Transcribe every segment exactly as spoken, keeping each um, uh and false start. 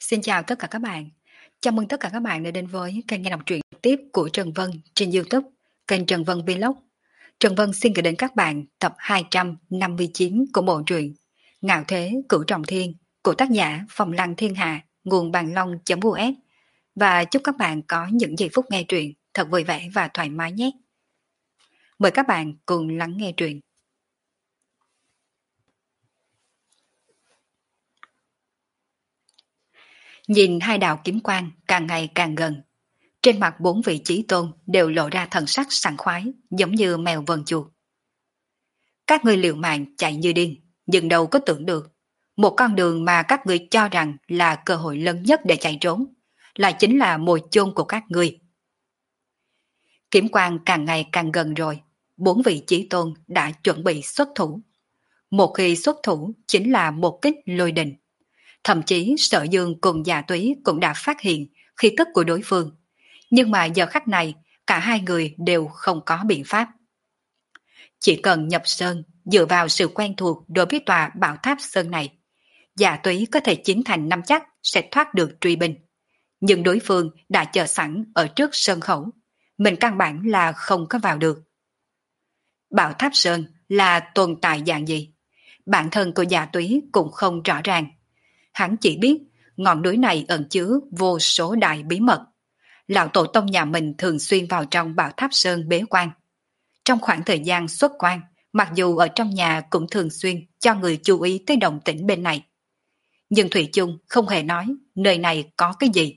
Xin chào tất cả các bạn. Chào mừng tất cả các bạn đã đến với kênh nghe đọc truyện trực tiếp của Trần Vân trên YouTube, kênh Trần Vân Vlog. Trần Vân xin gửi đến các bạn tập hai trăm năm mươi chín của bộ truyện Ngạo Thế Cửu Trọng Thiên của tác giả Phong Lăng Thiên Hạ, nguồn bàn long.us. Và chúc các bạn có những giây phút nghe truyện thật vui vẻ và thoải mái nhé. Mời các bạn cùng lắng nghe truyện. Nhìn hai đạo kiếm quang càng ngày càng gần, trên mặt bốn vị chí tôn đều lộ ra thần sắc sảng khoái, giống như mèo vờn chuột. Các ngươi liều mạng chạy như điên, nhưng đâu có tưởng được, một con đường mà các ngươi cho rằng là cơ hội lớn nhất để chạy trốn, lại chính là mồi chôn của các ngươi. Kiếm quang càng ngày càng gần rồi, bốn vị chí tôn đã chuẩn bị xuất thủ. Một khi xuất thủ chính là một kích lôi đình. Thậm chí Sở Dương cùng Dạ Túy cũng đã phát hiện khí tức của đối phương. Nhưng mà giờ khắc này, cả hai người đều không có biện pháp. Chỉ cần nhập sơn, dựa vào sự quen thuộc đối với tòa bảo tháp sơn này, Dạ Túy có thể chiến thành năm chắc sẽ thoát được truy binh. Nhưng đối phương đã chờ sẵn ở trước sơn khẩu, mình căn bản là không có vào được. Bảo tháp sơn là tồn tại dạng gì? Bản thân của Dạ Túy cũng không rõ ràng. Hắn chỉ biết ngọn núi này ẩn chứa vô số đại bí mật. Lão tổ tông nhà mình thường xuyên vào trong bảo tháp sơn bế quan. Trong khoảng thời gian xuất quan, mặc dù ở trong nhà cũng thường xuyên cho người chú ý tới động tĩnh bên này. Nhưng Thủy chung không hề nói nơi này có cái gì.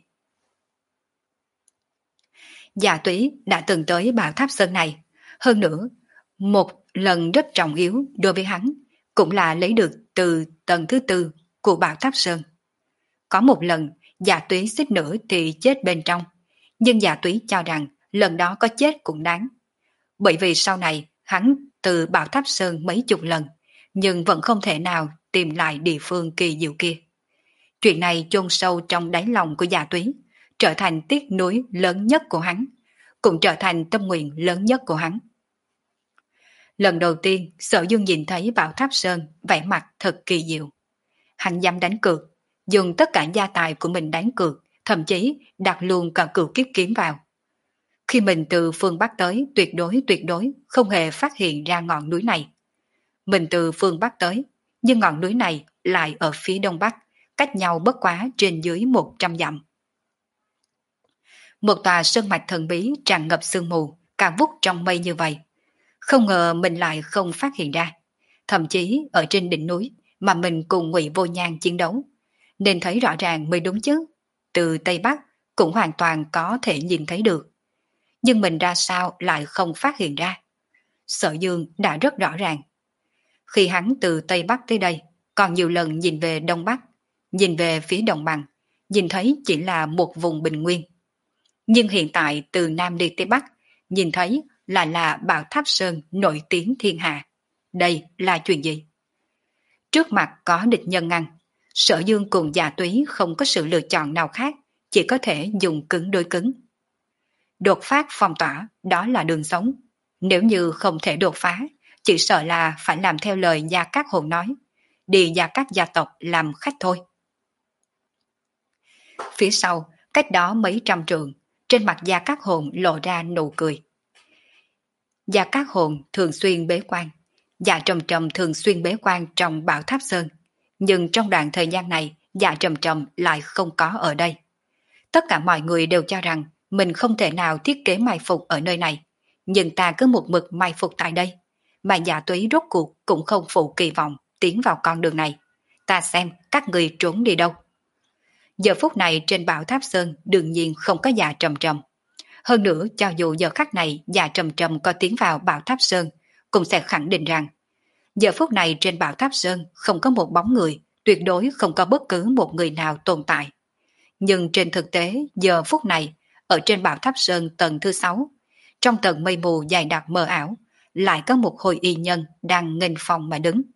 Dạ Túy đã từng tới bảo tháp sơn này. Hơn nữa, một lần rất trọng yếu đối với hắn, cũng là lấy được từ tầng thứ tư của bảo tháp sơn. Có một lần, Dạ Túy suýt nữa thì chết bên trong. Nhưng Dạ Túy cho rằng lần đó có chết cũng đáng. Bởi vì sau này hắn từ bảo tháp sơn mấy chục lần, nhưng vẫn không thể nào tìm lại địa phương kỳ diệu kia. Chuyện này chôn sâu trong đáy lòng của Dạ Túy, trở thành tiếc nuối lớn nhất của hắn, cũng trở thành tâm nguyện lớn nhất của hắn. Lần đầu tiên Sở Dương nhìn thấy bảo tháp sơn vẻ mặt thật kỳ diệu. Hắn dám đánh cược, dùng tất cả gia tài của mình đánh cược, thậm chí đặt luôn cả cửu kiếp kiếm vào. Khi mình từ phương Bắc tới, tuyệt đối tuyệt đối không hề phát hiện ra ngọn núi này. Mình từ phương Bắc tới, nhưng ngọn núi này lại ở phía đông bắc, cách nhau bất quá trên dưới một trăm dặm. Một tòa sơn mạch thần bí tràn ngập sương mù, cao vút trong mây như vậy. Không ngờ mình lại không phát hiện ra. Thậm chí ở trên đỉnh núi mà mình cùng Ngụy Vô Nhan chiến đấu, nên thấy rõ ràng mới đúng chứ. Từ Tây Bắc cũng hoàn toàn có thể nhìn thấy được. Nhưng mình ra sao lại không phát hiện ra? Sở Dương đã rất rõ ràng. Khi hắn từ Tây Bắc tới đây, còn nhiều lần nhìn về Đông Bắc, nhìn về phía đồng bằng, nhìn thấy chỉ là một vùng bình nguyên. Nhưng hiện tại từ Nam đi Tây Bắc, nhìn thấy là là bảo tháp sơn nổi tiếng thiên hạ. Đây là chuyện gì? Trước mặt có địch nhân ngăn, Sở Dương cùng Dạ Túy không có sự lựa chọn nào khác, chỉ có thể dùng cứng đối cứng. Đột phát phong tỏa, đó là đường sống. Nếu như không thể đột phá, chỉ sợ là phải làm theo lời Gia Cát Hồn nói, đi Gia Cát gia tộc làm khách thôi. Phía sau, cách đó mấy trăm trượng, trên mặt Gia Cát Hồn lộ ra nụ cười. Gia Cát Hồn thường xuyên bế quan, Dạ Trầm Trầm thường xuyên bế quan trong bảo tháp sơn. Nhưng trong đoạn thời gian này, Dạ Trầm Trầm lại không có ở đây. Tất cả mọi người đều cho rằng mình không thể nào thiết kế mai phục ở nơi này, nhưng ta cứ một mực mai phục tại đây, mà Dạ Túy rốt cuộc cũng không phụ kỳ vọng tiến vào con đường này. Ta xem các người trốn đi đâu. Giờ phút này trên bảo tháp sơn đương nhiên không có Dạ Trầm Trầm. Hơn nữa cho dù giờ khắc này Dạ Trầm Trầm có tiến vào bảo tháp sơn, cũng sẽ khẳng định rằng giờ phút này trên bảo tháp sơn không có một bóng người, tuyệt đối không có bất cứ một người nào tồn tại. Nhưng trên thực tế giờ phút này, ở trên bảo tháp sơn tầng thứ sáu, trong tầng mây mù dày đặc mờ ảo, lại có một hồi y nhân đang nghênh phòng mà đứng.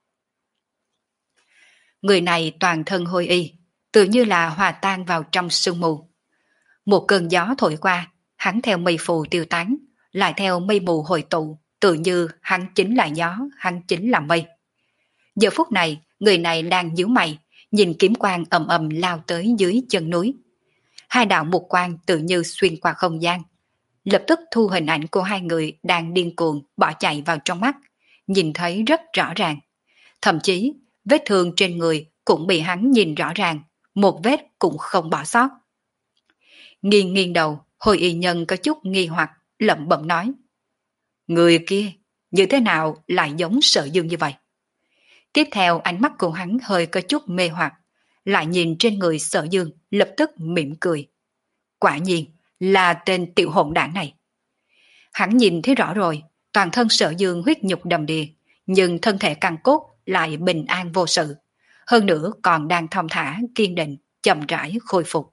Người này toàn thân hôi y, tự như là hòa tan vào trong sương mù. Một cơn gió thổi qua, hắn theo mây phù tiêu tán, lại theo mây mù hồi tụ, tự như hắn chính là gió, hắn chính là mây. Giờ phút này, người này đang nhíu mày, nhìn kiếm quang ầm ầm lao tới dưới chân núi. Hai đạo mục quang tự như xuyên qua không gian, lập tức thu hình ảnh của hai người đang điên cuồng bỏ chạy vào trong mắt, nhìn thấy rất rõ ràng. Thậm chí, vết thương trên người cũng bị hắn nhìn rõ ràng, một vết cũng không bỏ sót. Nghiêng nghiêng đầu, Hồi Y Nhân có chút nghi hoặc, lẩm bẩm nói. Người kia, như thế nào lại giống Sở Dương như vậy? Tiếp theo ánh mắt của hắn hơi có chút mê hoặc, lại nhìn trên người Sở Dương, lập tức mỉm cười. Quả nhiên là tên tiểu hỗn đảng này. Hắn nhìn thấy rõ rồi, toàn thân Sở Dương huyết nhục đầm đìa, nhưng thân thể căn cốt lại bình an vô sự. Hơn nữa còn đang thong thả, kiên định, chậm rãi khôi phục.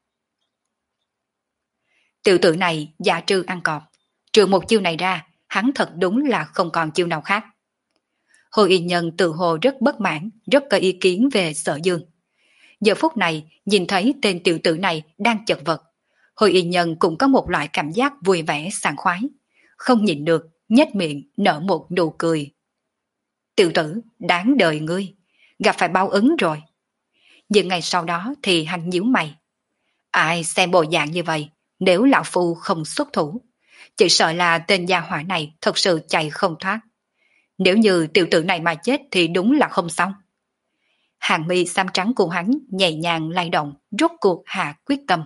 Tiểu tử này giả trư ăn cọp. Trừ một chiêu này ra, hắn thật đúng là không còn chiêu nào khác. Hồi Y Nhân tự hồ rất bất mãn, rất có ý kiến về Sở Dương. Giờ phút này, nhìn thấy tên tiểu tử này đang chật vật, Hồi Y Nhân cũng có một loại cảm giác vui vẻ sảng khoái. Không nhịn được, nhếch miệng, nở một nụ cười. Tiểu tử, đáng đời ngươi, gặp phải báo ứng rồi. Nhưng ngày sau đó thì hắn nhíu mày. Ai xem bộ dạng như vậy, nếu lão phu không xuất thủ, chỉ sợ là tên gia hỏa này thật sự chạy không thoát. Nếu như tiểu tử này mà chết thì đúng là không xong. Hàng mi xám trắng của hắn nhẹ nhàng lay động, rốt cuộc hạ quyết tâm.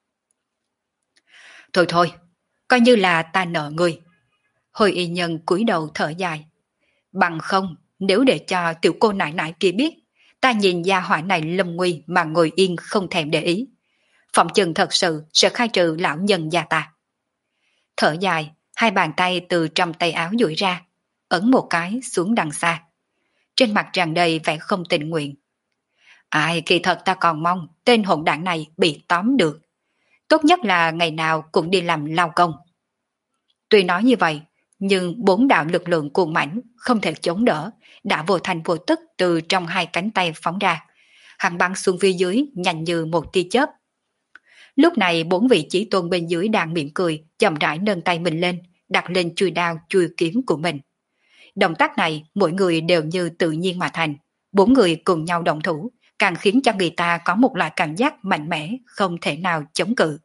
Thôi thôi, coi như là ta nợ ngươi. Hồi Y Nhân cúi đầu thở dài. Bằng không, nếu để cho tiểu cô nại nại kia biết, ta nhìn gia hỏa này lâm nguy mà ngồi yên không thèm để ý. Phòng chừng thật sự sẽ khai trừ lão nhân gia ta. Thở dài, hai bàn tay từ trong tay áo duỗi ra, ấn một cái xuống đằng xa. Trên mặt tràn đầy vẻ không tình nguyện. Ai kỳ thật ta còn mong tên hỗn đảng này bị tóm được. Tốt nhất là ngày nào cũng đi làm lao công. Tuy nói như vậy, nhưng bốn đạo lực lượng cuồng mãnh không thể chống đỡ, đã vô thành vô tức từ trong hai cánh tay phóng ra. Hắn bắn xuống phía dưới nhanh như một tia chớp. Lúc này bốn vị chí tôn bên dưới đang mỉm cười, chậm rãi nâng tay mình lên, đặt lên chuôi đao chuôi kiếm của mình. Động tác này mỗi người đều như tự nhiên mà thành. Bốn người cùng nhau động thủ, càng khiến cho người ta có một loại cảm giác mạnh mẽ, không thể nào chống cự.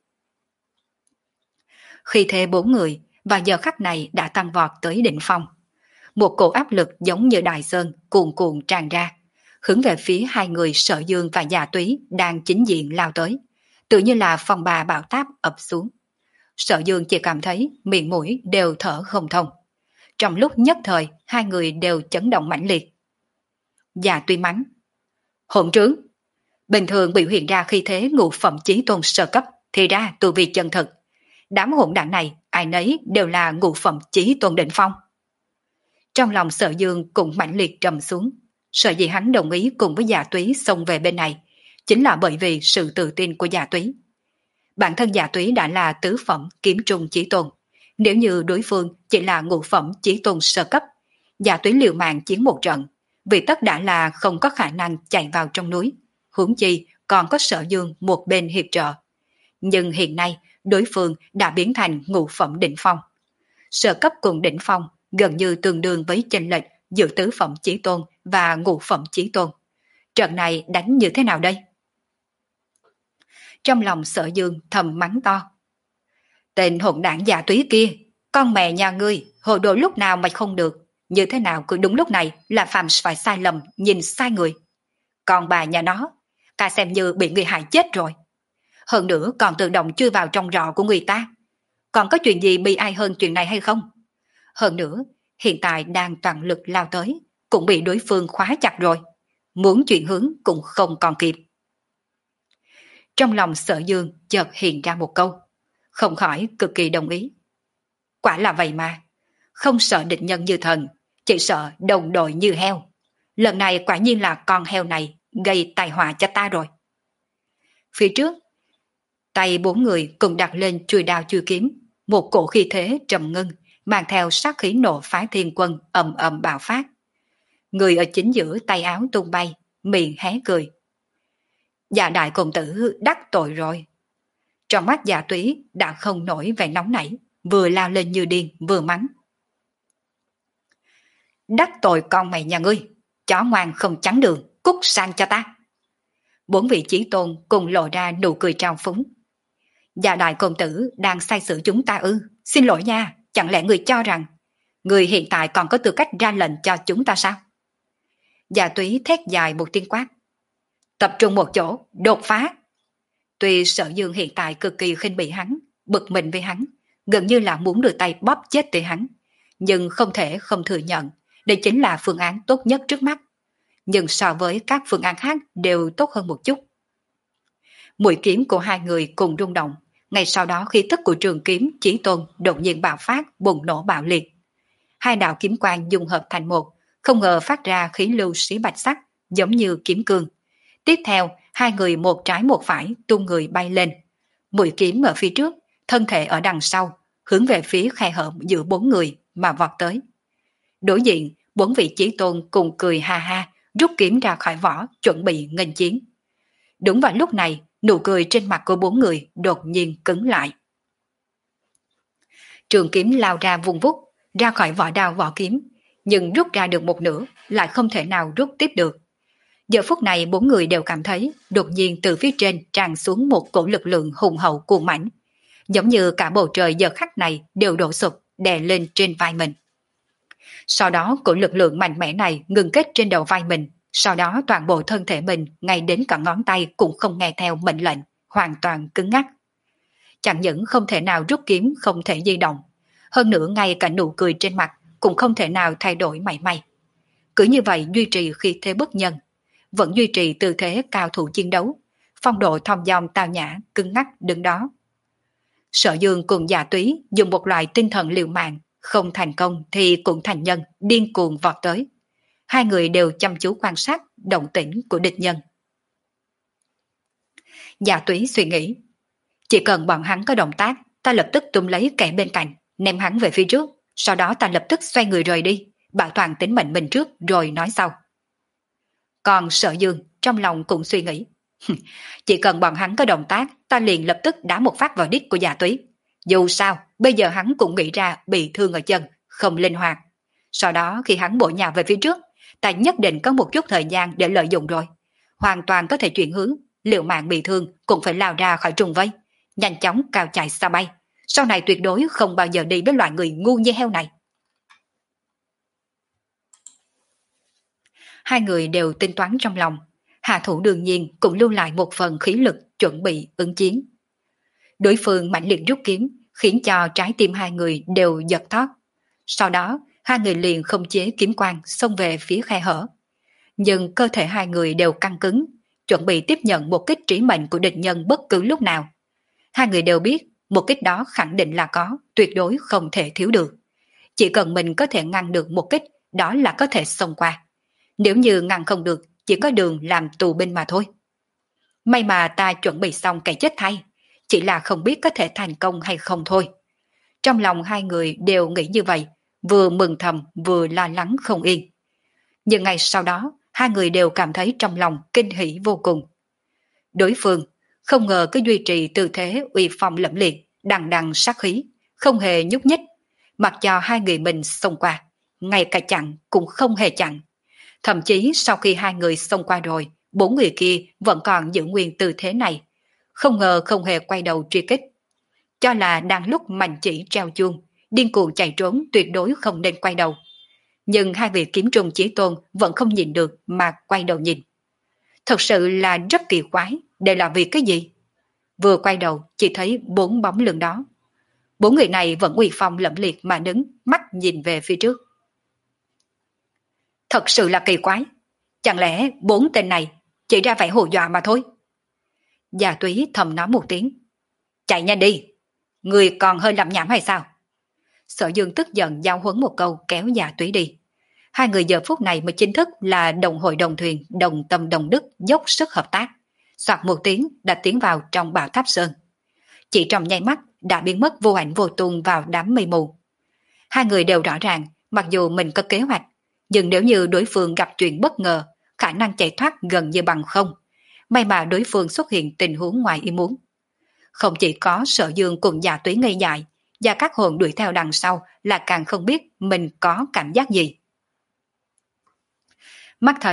Khi thế bốn người, vào giờ khắc này đã tăng vọt tới đỉnh phong. Một cổ áp lực giống như đại sơn cuồn cuộn tràn ra, hướng về phía hai người Sở Dương và Dạ Túy đang chính diện lao tới, tự như là phong ba bão táp ập xuống. Sở Dương chỉ cảm thấy miệng mũi đều thở không thông. Trong lúc nhất thời, hai người đều chấn động mãnh liệt. Dạ Túy mắng. Hỗn trướng! Bình thường biểu hiện ra khi thế ngũ phẩm chí tôn sơ cấp, thì ra tu vi chân thực. Đám hỗn đảng này, ai nấy đều là ngũ phẩm chí tôn đỉnh phong. Trong lòng Sở Dương cũng mãnh liệt trầm xuống. Sở dĩ hắn đồng ý cùng với Dạ Túy xông về bên này, chính là bởi vì sự tự tin của Dạ Túy. Bản thân Dạ Túy đã là tứ phẩm kiếm trung chí tôn. Nếu như đối phương chỉ là ngũ phẩm chí tôn sơ cấp, Dạ Túy liều mạng chiến một trận, vì tất đã là không có khả năng chạy vào trong núi, huống chi còn có Sở Dương một bên hiệp trợ. Nhưng hiện nay, đối phương đã biến thành ngũ phẩm đỉnh phong. Sơ cấp cùng đỉnh phong gần như tương đương với chênh lệch giữa tứ phẩm chí tôn và ngũ phẩm chí tôn. Trận này đánh như thế nào đây? Trong lòng Sở Dương thầm mắng to. Tên hỗn đảng Dạ Túy kia, con mẹ nhà ngươi, hồ đồ lúc nào mà không được, như thế nào cứ đúng lúc này là phạm phải sai lầm, nhìn sai người. Còn bà nhà nó, cả xem như bị người hại chết rồi. Hơn nữa còn tự động chui vào trong rọ của người ta. Còn có chuyện gì bi ai hơn chuyện này hay không? Hơn nữa, hiện tại đang toàn lực lao tới, cũng bị đối phương khóa chặt rồi. Muốn chuyển hướng cũng không còn kịp. Trong lòng Sở Dương chợt hiện ra một câu, không khỏi cực kỳ đồng ý. Quả là vậy mà, không sợ địch nhân như thần, chỉ sợ đồng đội như heo. Lần này quả nhiên là con heo này gây tai họa cho ta rồi. Phía trước, tay bốn người cùng đặt lên chuôi đao chuôi kiếm, một cổ khí thế trầm ngưng, mang theo sát khí nộ phái thiên quân ầm ầm bạo phát. Người ở chính giữa tay áo tung bay, miệng hé cười. Dạ đại công tử đắc tội rồi. Trong mắt Dạ Túy đã không nổi vẻ nóng nảy, vừa lao lên như điên vừa mắng. Đắc tội con mày nhà ngươi, chó ngoan không trắng đường, cút sang cho ta. Bốn vị chí tôn cùng lộ ra nụ cười trao phúng. Dạ đại công tử đang sai xử chúng ta ư? Xin lỗi nha, chẳng lẽ người cho rằng người hiện tại còn có tư cách ra lệnh cho chúng ta sao? Dạ túy thét dài một tiếng quát. Tập trung một chỗ, đột phá. Tuy Sở Dương hiện tại cực kỳ khinh bỉ hắn, bực mình với hắn, gần như là muốn đưa tay bóp chết tới hắn, nhưng không thể không thừa nhận, đây chính là phương án tốt nhất trước mắt. Nhưng so với các phương án khác đều tốt hơn một chút. Mũi kiếm của hai người cùng rung động, ngay sau đó khí tức của trường kiếm Chí Tôn đột nhiên bạo phát, bùng nổ bạo liệt. Hai đạo kiếm quang dung hợp thành một, không ngờ phát ra khí lưu xí bạch sắc, giống như kiếm cương. Tiếp theo, hai người một trái một phải tung người bay lên. Mũi kiếm ở phía trước, thân thể ở đằng sau, hướng về phía khe hở giữa bốn người mà vọt tới. Đối diện, bốn vị Chí Tôn cùng cười ha ha, rút kiếm ra khỏi vỏ, chuẩn bị nghênh chiến. Đúng vào lúc này, nụ cười trên mặt của bốn người đột nhiên cứng lại. Trường kiếm lao ra vùng vút, ra khỏi vỏ đao vỏ kiếm, nhưng rút ra được một nửa, lại không thể nào rút tiếp được. Giờ phút này bốn người đều cảm thấy đột nhiên từ phía trên tràn xuống một cổ lực lượng hùng hậu cuồng mãnh, giống như cả bầu trời giờ khắc này đều đổ sụp đè lên trên vai mình. Sau đó cổ lực lượng mạnh mẽ này ngừng kết trên đầu vai mình, sau đó toàn bộ thân thể mình ngay đến cả ngón tay cũng không nghe theo mệnh lệnh, hoàn toàn cứng ngắc. Chẳng những không thể nào rút kiếm, không thể di động, hơn nữa ngay cả nụ cười trên mặt cũng không thể nào thay đổi mảy may. Cứ như vậy duy trì khí thế bất nhân, vẫn duy trì tư thế cao thủ chiến đấu, phong độ thong dong tao nhã, cứng ngắc đứng đó. Sở Dương cùng Dạ Túy dùng một loại tinh thần liều mạng, không thành công thì cũng thành nhân, điên cuồng vọt tới. Hai người đều chăm chú quan sát động tĩnh của địch nhân. Dạ Túy suy nghĩ, chỉ cần bọn hắn có động tác, ta lập tức tung lấy kẻ bên cạnh, ném hắn về phía trước, sau đó ta lập tức xoay người rời đi, bảo toàn tính mệnh mình trước rồi nói sau. Còn Sở Dương trong lòng cũng suy nghĩ, chỉ cần bọn hắn có động tác, ta liền lập tức đá một phát vào đít của Dạ Túy. Dù sao, bây giờ hắn cũng nghĩ ra bị thương ở chân, không linh hoạt. Sau đó khi hắn bổ nhào về phía trước, ta nhất định có một chút thời gian để lợi dụng rồi. Hoàn toàn có thể chuyển hướng, liệu mạng bị thương cũng phải lao ra khỏi trùng vây, nhanh chóng cao chạy xa bay. Sau này tuyệt đối không bao giờ đi với loại người ngu như heo này. Hai người đều tính toán trong lòng, hạ thủ đương nhiên cũng lưu lại một phần khí lực chuẩn bị ứng chiến. Đối phương mạnh liệt rút kiếm, khiến cho trái tim hai người đều giật thót. Sau đó, hai người liền không chế kiếm quang xông về phía khe hở. Nhưng cơ thể hai người đều căng cứng, chuẩn bị tiếp nhận một kích trí mệnh của địch nhân bất cứ lúc nào. Hai người đều biết, một kích đó khẳng định là có, tuyệt đối không thể thiếu được. Chỉ cần mình có thể ngăn được một kích, đó là có thể xông qua. Nếu như ngăn không được, chỉ có đường làm tù binh mà thôi. May mà ta chuẩn bị xong cái chết thay, chỉ là không biết có thể thành công hay không thôi. Trong lòng hai người đều nghĩ như vậy, vừa mừng thầm vừa lo lắng không yên. Nhưng ngày sau đó, hai người đều cảm thấy trong lòng kinh hỉ vô cùng. Đối phương không ngờ cứ duy trì tư thế uy phong lẫm liệt, đằng đằng sát khí, không hề nhúc nhích, mặc cho hai người mình xông qua, ngay cả chặn cũng không hề chặn. Thậm chí sau khi hai người xông qua rồi, bốn người kia vẫn còn giữ nguyên tư thế này, không ngờ không hề quay đầu truy kích. Cho là đang lúc mạnh chỉ treo chuông, điên cuồng chạy trốn tuyệt đối không nên quay đầu. Nhưng hai vị kiếm trùng chí tôn vẫn không nhìn được mà quay đầu nhìn. Thật sự là rất kỳ quái, đây là vì cái gì? Vừa quay đầu chỉ thấy bốn bóng lưng đó. Bốn người này vẫn uy phong lẫm liệt mà đứng, mắt nhìn về phía trước. Thật sự là kỳ quái, chẳng lẽ bốn tên này chỉ ra vẻ hù dọa mà thôi? Già Túy thầm nói một tiếng. Chạy nhanh đi, người còn hơi lẩm nhẩm hay sao? Sở Dương tức giận giao huấn một câu kéo Già Túy đi. Hai người giờ phút này mới chính thức là đồng hội đồng thuyền, đồng tâm đồng đức, dốc sức hợp tác. Soạt một tiếng đã tiến vào trong Bảo Tháp Sơn. Chỉ trong nháy mắt đã biến mất vô ảnh vô tung vào đám mây mù. Hai người đều rõ ràng, mặc dù mình có kế hoạch, nhưng nếu như đối phương gặp chuyện bất ngờ, khả năng chạy thoát gần như bằng không. May mà đối phương xuất hiện tình huống ngoài ý muốn. Không chỉ có Sở Dương cùng Già Túy ngây dại, và các hồn đuổi theo đằng sau là càng không biết mình có cảm giác gì. Mắt thấy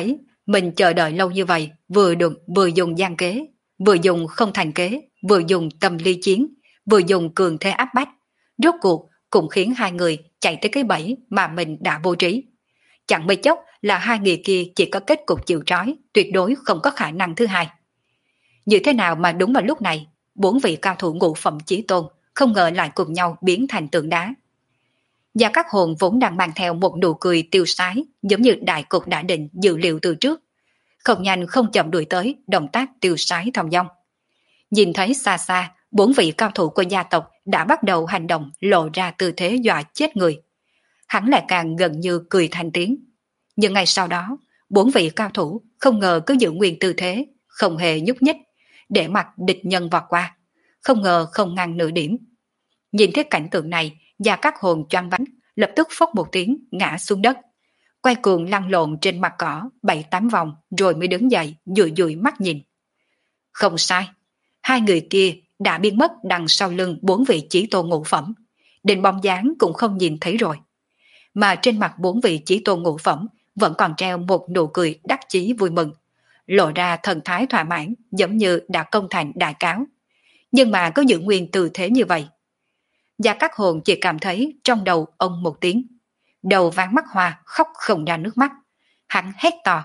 Mình chờ đợi lâu như vậy, vừa được vừa dùng gian kế, vừa dùng không thành kế, vừa dùng tâm ly chiến, vừa dùng cường thế áp bách. Rốt cuộc cũng khiến hai người chạy tới cái bẫy mà mình đã vô trí. Chẳng mấy chốc là hai người kia chỉ có kết cục chịu trói, tuyệt đối không có khả năng thứ hai. Như thế nào mà đúng vào lúc này, bốn vị cao thủ ngũ phẩm chí tôn không ngờ lại cùng nhau biến thành tượng đá. Gia Cát Hồn vốn đang mang theo một nụ cười tiêu sái, giống như đại cục đã định dự liệu từ trước. Không nhanh không chậm đuổi tới, động tác tiêu sái thong dong. Nhìn thấy xa xa, bốn vị cao thủ của gia tộc đã bắt đầu hành động lộ ra tư thế dọa chết người. Hắn lại càng gần như cười thành tiếng. Nhưng ngay sau đó, bốn vị cao thủ không ngờ cứ giữ nguyên tư thế, không hề nhúc nhích, để mặc địch nhân vọt qua. Không ngờ không ngăn nửa điểm. Nhìn thấy cảnh tượng này, Gia Cát Hồn choáng váng, lập tức phốc một tiếng ngã xuống đất. Quay cuồng lăn lộn trên mặt cỏ bảy tám vòng rồi mới đứng dậy dụi dụi mắt nhìn. Không sai, hai người kia đã biến mất đằng sau lưng bốn vị chí tôn ngũ phẩm, đến bóng dáng cũng không nhìn thấy rồi. Mà trên mặt bốn vị chí tôn ngũ phẩm vẫn còn treo một nụ cười đắc chí vui mừng, lộ ra thần thái thỏa mãn giống như đã công thành đại cáo. Nhưng mà có giữ nguyên tư thế như vậy. Gia Cát Hồn chỉ cảm thấy trong đầu ông một tiếng, đầu váng mắt hoa khóc không ra nước mắt. Hắn hét to.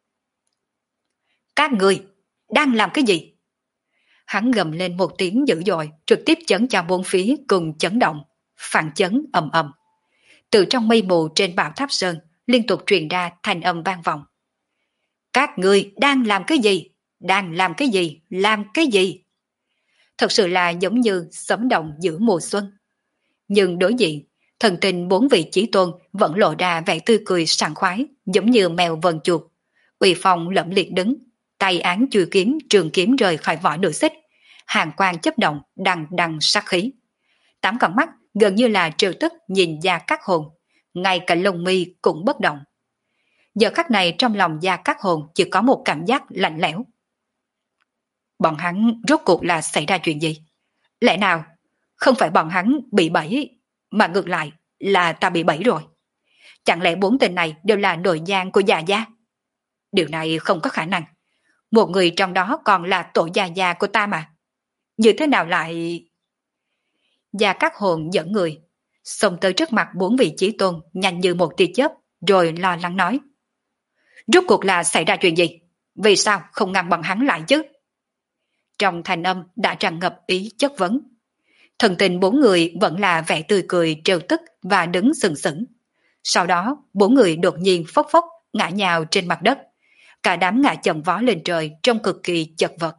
Các người đang làm cái gì? Hắn gầm lên một tiếng dữ dội, trực tiếp chấn cho bốn phía cùng chấn động, phản chấn ầm ầm. Từ trong mây mù trên bảo tháp sơn liên tục truyền ra thanh âm vang vọng. Các người đang làm cái gì? Đang làm cái gì? Làm cái gì? Thật sự là giống như sấm động giữa mùa xuân. Nhưng đối diện, thần tình bốn vị chí tôn vẫn lộ ra vẻ tươi cười sảng khoái, giống như mèo vần chuột. Uy phong lẫm liệt đứng, tay án chùi kiếm, trường kiếm rời khỏi vỏ nửa xích, hàng quang chấp động, đằng đằng sát khí. Tám con mắt gần như là trêu tức nhìn Gia Cát Hồn, ngay cả lông mi cũng bất động. Giờ khắc này trong lòng Gia Cát Hồn chỉ có một cảm giác lạnh lẽo. Bọn hắn rốt cuộc là xảy ra chuyện gì? Lẽ nào không phải bọn hắn bị bẫy, mà ngược lại là ta bị bẫy rồi? Chẳng lẽ bốn tên này đều là nội gián của Gia Gia? Điều này không có khả năng. Một người trong đó còn là tổ Gia Gia của ta mà. Như thế nào lại... Gia Cát Hồn dẫn người xông tới trước mặt bốn vị chí tôn nhanh như một tia chớp, rồi lo lắng nói. Rốt cuộc là xảy ra chuyện gì? Vì sao không ngăn bọn hắn lại chứ? Trong thanh âm đã tràn ngập ý chất vấn. Thần tình bốn người vẫn là vẻ tươi cười trêu tức và đứng sừng sững. Sau đó bốn người đột nhiên phốc phốc ngã nhào trên mặt đất. Cả đám ngã chồng vó lên trời trông cực kỳ chật vật.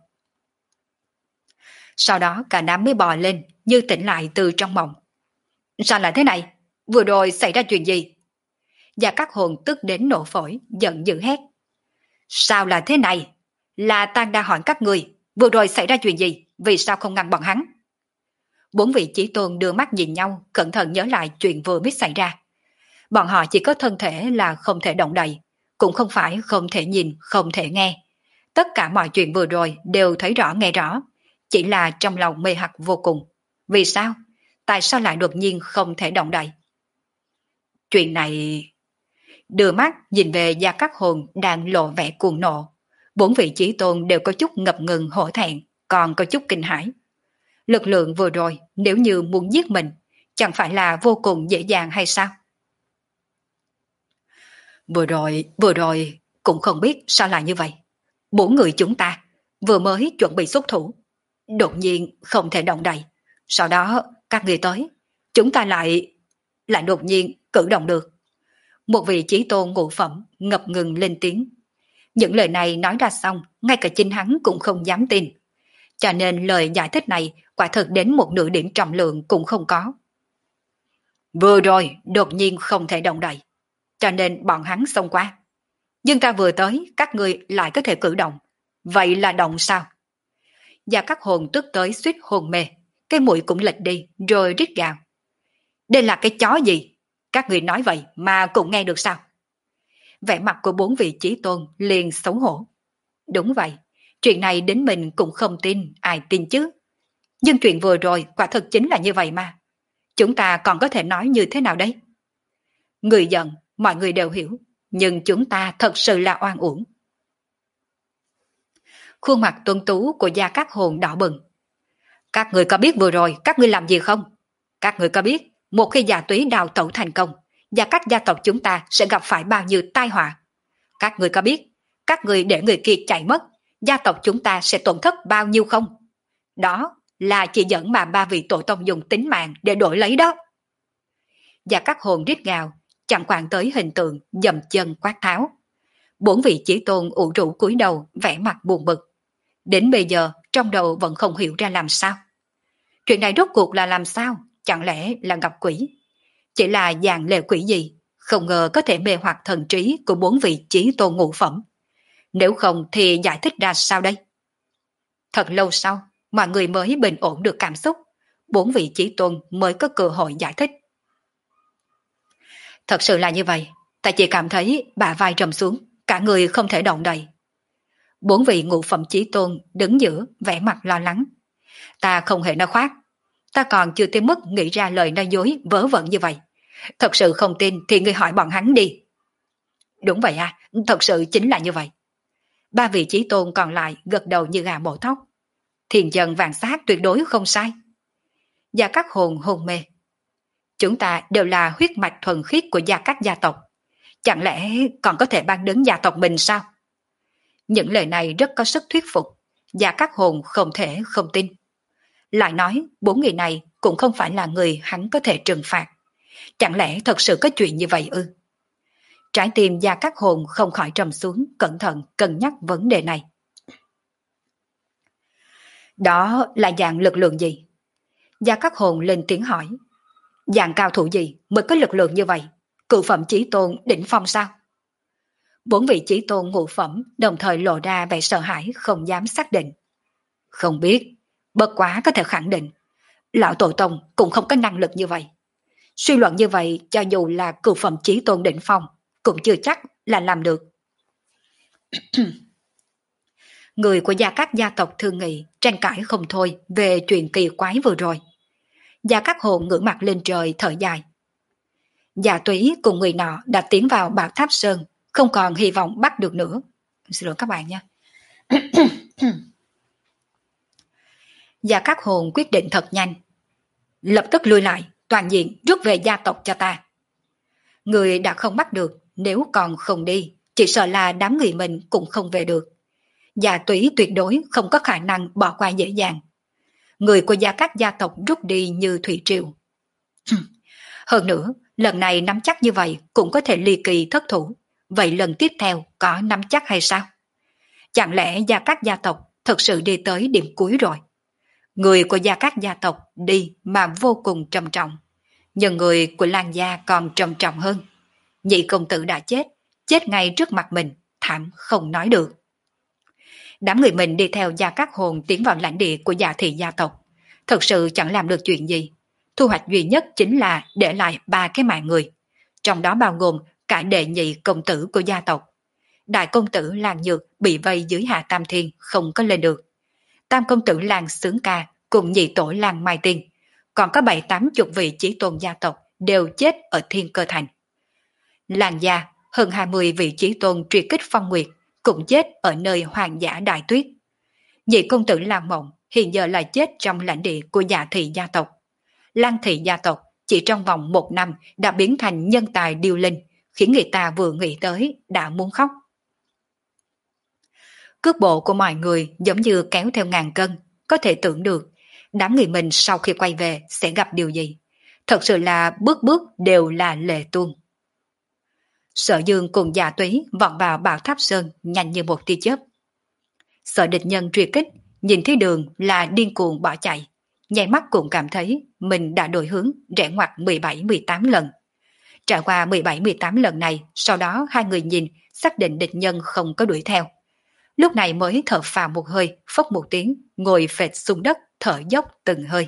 Sau đó cả đám mới bò lên như tỉnh lại từ trong mộng. Sao lại thế này? Vừa rồi xảy ra chuyện gì? Gia Cát Hồn tức đến nổ phổi, giận dữ hét. Sao là thế này? Là ta đang hỏi các người, vừa rồi xảy ra chuyện gì? Vì sao không ngăn bọn hắn? Bốn vị chí tôn đưa mắt nhìn nhau, cẩn thận nhớ lại chuyện vừa mới xảy ra. Bọn họ chỉ có thân thể là không thể động đậy, cũng không phải không thể nhìn, không thể nghe. Tất cả mọi chuyện vừa rồi đều thấy rõ nghe rõ, chỉ là trong lòng mê hoặc vô cùng. Vì sao? Tại sao lại đột nhiên không thể động đậy? Chuyện này... Đưa mắt nhìn về Gia Cát Hồn đang lộ vẻ cuồng nộ. Bốn vị chí tôn đều có chút ngập ngừng hổ thẹn, còn có chút kinh hãi. Lực lượng vừa rồi nếu như muốn giết mình, chẳng phải là vô cùng dễ dàng hay sao? Vừa rồi, vừa rồi cũng không biết sao lại như vậy. Bốn người chúng ta vừa mới chuẩn bị xuất thủ, đột nhiên không thể động đậy. Sau đó các người tới, chúng ta lại lại đột nhiên cử động được. Một vị chí tôn ngũ phẩm ngập ngừng lên tiếng. Những lời này nói ra xong, ngay cả chính hắn cũng không dám tin. Cho nên lời giải thích này quả thực đến một nửa điểm trọng lượng cũng không có. Vừa rồi đột nhiên không thể động đậy, cho nên bọn hắn xông qua. Nhưng ta vừa tới, các người lại có thể cử động. Vậy là động sao? Gia Cát Hồn tức tới suýt hồn mê, cái mũi cũng lệch đi rồi rít gào. Đây là cái chó gì? Các người nói vậy mà cũng nghe được sao? Vẻ mặt của bốn vị chí tôn liền xấu hổ. Đúng vậy, chuyện này đến mình cũng không tin, ai tin chứ? Nhưng chuyện vừa rồi quả thực chính là như vậy mà. Chúng ta còn có thể nói như thế nào đây? Người giận, mọi người đều hiểu, nhưng chúng ta thật sự là oan uổng. Khuôn mặt tuấn tú của Gia Cát Hồn đỏ bừng. Các người có biết vừa rồi các ngươi làm gì không? Các người có biết một khi Gia Túy đào tẩu thành công, Gia Cát gia tộc chúng ta sẽ gặp phải bao nhiêu tai họa? Các người có biết các người để người kia chạy mất, gia tộc chúng ta sẽ tổn thất bao nhiêu không? Đó là chỉ dẫn mà ba vị tổ tông dùng tính mạng để đổi lấy đó. Gia Cát Hồn rít gào, chẳng quan tới hình tượng dầm chân quát tháo. Bốn vị chí tôn ủ rũ cúi đầu, vẻ mặt buồn bực. Đến bây giờ trong đầu vẫn không hiểu ra làm sao. Chuyện này rốt cuộc là làm sao? Chẳng lẽ là gặp quỷ? Chỉ là dàn lệ quỷ gì? Không ngờ có thể mê hoặc thần trí của bốn vị chí tôn ngũ phẩm. Nếu không thì giải thích ra sao đây? Thật lâu sau, mọi người mới bình ổn được cảm xúc. Bốn vị chí tôn mới có cơ hội giải thích. Thật sự là như vậy, ta chỉ cảm thấy bả vai trầm xuống, cả người không thể động đậy. Bốn vị ngũ phẩm chí tôn đứng giữa, vẻ mặt lo lắng. Ta không hề nói khoác, ta còn chưa tới mức nghĩ ra lời nói dối vớ vẩn như vậy. Thật sự không tin thì ngươi hỏi bọn hắn đi. Đúng vậy à, thật sự chính là như vậy. Ba vị chí tôn còn lại gật đầu như gà mổ thóc. Thiền dân vàng sát tuyệt đối không sai. Gia Cát Hồn hôn mê. Chúng ta đều là huyết mạch thuần khiết của Gia Cát gia tộc. Chẳng lẽ còn có thể ban đứng gia tộc mình sao? Những lời này rất có sức thuyết phục. Gia Cát Hồn không thể không tin. Lại nói bốn người này cũng không phải là người hắn có thể trừng phạt. Chẳng lẽ thật sự có chuyện như vậy ư? Trái tim Gia Cát Hồn không khỏi trầm xuống, cẩn thận cân nhắc vấn đề này. Đó là dạng lực lượng gì? Gia Cát Hồn lên tiếng hỏi. Dạng cao thủ gì mới có lực lượng như vậy? Cự phẩm chí tôn đỉnh phong sao? Bốn vị chí tôn ngũ phẩm đồng thời lộ ra vẻ sợ hãi không dám xác định. Không biết, bất quá có thể khẳng định, lão tổ tông cũng không có năng lực như vậy. Suy luận như vậy cho dù là cự phẩm chí tôn đỉnh phong cũng chưa chắc là làm được. Người của Gia Cát gia tộc thương nghị tranh cãi không thôi về chuyện kỳ quái vừa rồi. Gia Cát Hồn ngửa mặt lên trời thở dài. Gia Túy cùng người nọ đã tiến vào Bảo Tháp Sơn, không còn hy vọng bắt được nữa. Xin lỗi các bạn nha. Gia Cát Hồn quyết định thật nhanh. Lập tức lui lại, toàn diện rút về gia tộc cho ta. Người đã không bắt được, nếu còn không đi, chỉ sợ là đám người mình cũng không về được. Gia Túy tuyệt đối không có khả năng bỏ qua dễ dàng. Người của Gia Cát gia tộc rút đi như thủy triều. Hơn nữa, lần này nắm chắc như vậy cũng có thể ly kỳ thất thủ. Vậy lần tiếp theo có nắm chắc hay sao? Chẳng lẽ Gia Cát gia tộc thật sự đi tới điểm cuối rồi? Người của Gia Cát gia tộc đi mà vô cùng trầm trọng. Nhưng người của Lan gia còn trầm trọng hơn. Nhị công tử đã chết, chết ngay trước mặt mình, thảm không nói được. Đám người mình đi theo Gia Cát Hồn tiến vào lãnh địa của Dạ thị gia tộc. Thật sự chẳng làm được chuyện gì. Thu hoạch duy nhất chính là để lại ba cái mạng người. Trong đó bao gồm cả đệ nhị công tử của gia tộc. Đại công tử Lan Nhược bị vây dưới Hạ Tam Thiên không có lên được. Tam công tử Lan Sướng Ca cùng nhị tổ Lan Mai Tiên. Còn có bảy tám chục vị chí tôn gia tộc đều chết ở Thiên Cơ Thành. Lan gia hơn hai mươi vị chí tôn truy kích Phong Nguyệt cũng chết ở nơi Hoàng Dã Đại Tuyết. Nhị công tử Lan Mộng hiện giờ là chết trong lãnh địa của Dạ thị gia tộc. Lan thị gia tộc chỉ trong vòng một năm đã biến thành nhân tài điêu linh, khiến người ta vừa nghĩ tới đã muốn khóc. Cước bộ của mọi người giống như kéo theo ngàn cân, có thể tưởng được đám người mình sau khi quay về sẽ gặp điều gì. Thật sự là bước bước đều là lệ tuôn. Sở Dương cùng Dạ Túy vọt vào Bảo Tháp Sơn nhanh như một tia chớp. Sợ địch nhân truy kích, nhìn thấy đường là điên cuồng bỏ chạy. Nháy mắt cũng cảm thấy mình đã đổi hướng rẽ ngoặt mười bảy mười tám lần. Trải qua mười bảy mười tám lần này, sau đó hai người nhìn, xác định địch nhân không có đuổi theo. Lúc này mới thở phào một hơi, phốc một tiếng, ngồi phệt xuống đất, thở dốc từng hơi.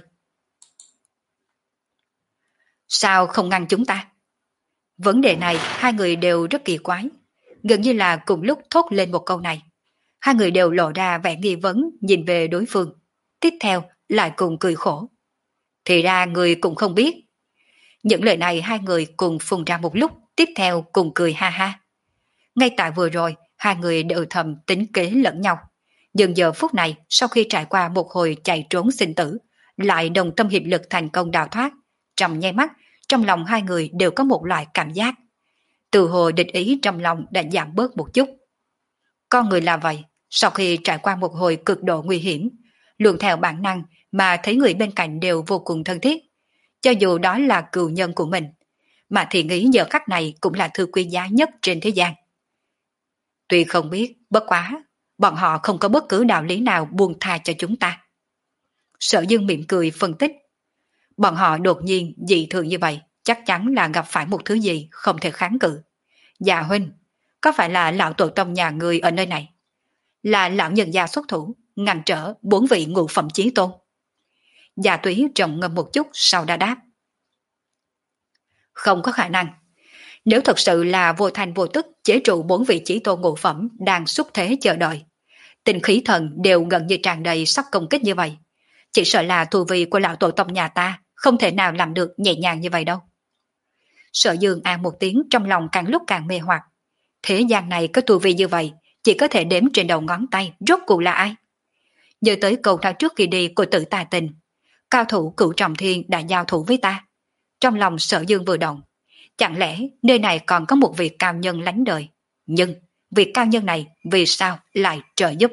Sao không ngăn chúng ta? Vấn đề này hai người đều rất kỳ quái. Gần như là cùng lúc thốt lên một câu này. Hai người đều lộ ra vẻ nghi vấn nhìn về đối phương. Tiếp theo lại cùng cười khổ. Thì ra người cũng không biết. Những lời này hai người cùng phun ra một lúc, tiếp theo cùng cười ha ha. Ngay tại vừa rồi, hai người đều thầm tính kế lẫn nhau. Nhưng giờ phút này, sau khi trải qua một hồi chạy trốn sinh tử, lại đồng tâm hiệp lực thành công đào thoát, trong nháy mắt, trong lòng hai người đều có một loại cảm giác. Từ hồi địch ý trong lòng đã giảm bớt một chút. Con người là vậy, sau khi trải qua một hồi cực độ nguy hiểm, luôn theo bản năng mà thấy người bên cạnh đều vô cùng thân thiết, cho dù đó là cừu nhân của mình, mà thì nghĩ giờ khắc này cũng là thứ quý giá nhất trên thế gian. Tuy không biết, bất quá, bọn họ không có bất cứ đạo lý nào buông tha cho chúng ta. Sở Dương mỉm cười phân tích. Bọn họ đột nhiên dị thường như vậy, chắc chắn là gặp phải một thứ gì không thể kháng cự. Dạ huynh, có phải là lão tổ tông nhà người ở nơi này? Là lão nhân gia xuất thủ, ngăn trở bốn vị ngũ phẩm chí tôn? Dạ túy trầm ngâm một chút sau đã đáp. Không có khả năng. Nếu thật sự là vô thành vô tức chế trụ bốn vị chí tôn ngũ phẩm đang xúc thế chờ đợi, tinh khí thần đều gần như tràn đầy sắp công kích như vậy, chỉ sợ là tu vi của lão tổ tông nhà ta không thể nào làm được nhẹ nhàng như vậy đâu. Sở Dương an một tiếng trong lòng càng lúc càng mê hoặc. Thế gian này có tu vi như vậy, chỉ có thể đếm trên đầu ngón tay rốt cuộc là ai. Nhớ tới câu nói trước khi đi của Tử Tà Tình, cao thủ Cửu Trọng Thiên đã giao thủ với ta. Trong lòng Sở Dương vừa động, chẳng lẽ nơi này còn có một vị cao nhân lánh đời? Nhưng vị cao nhân này vì sao lại trợ giúp?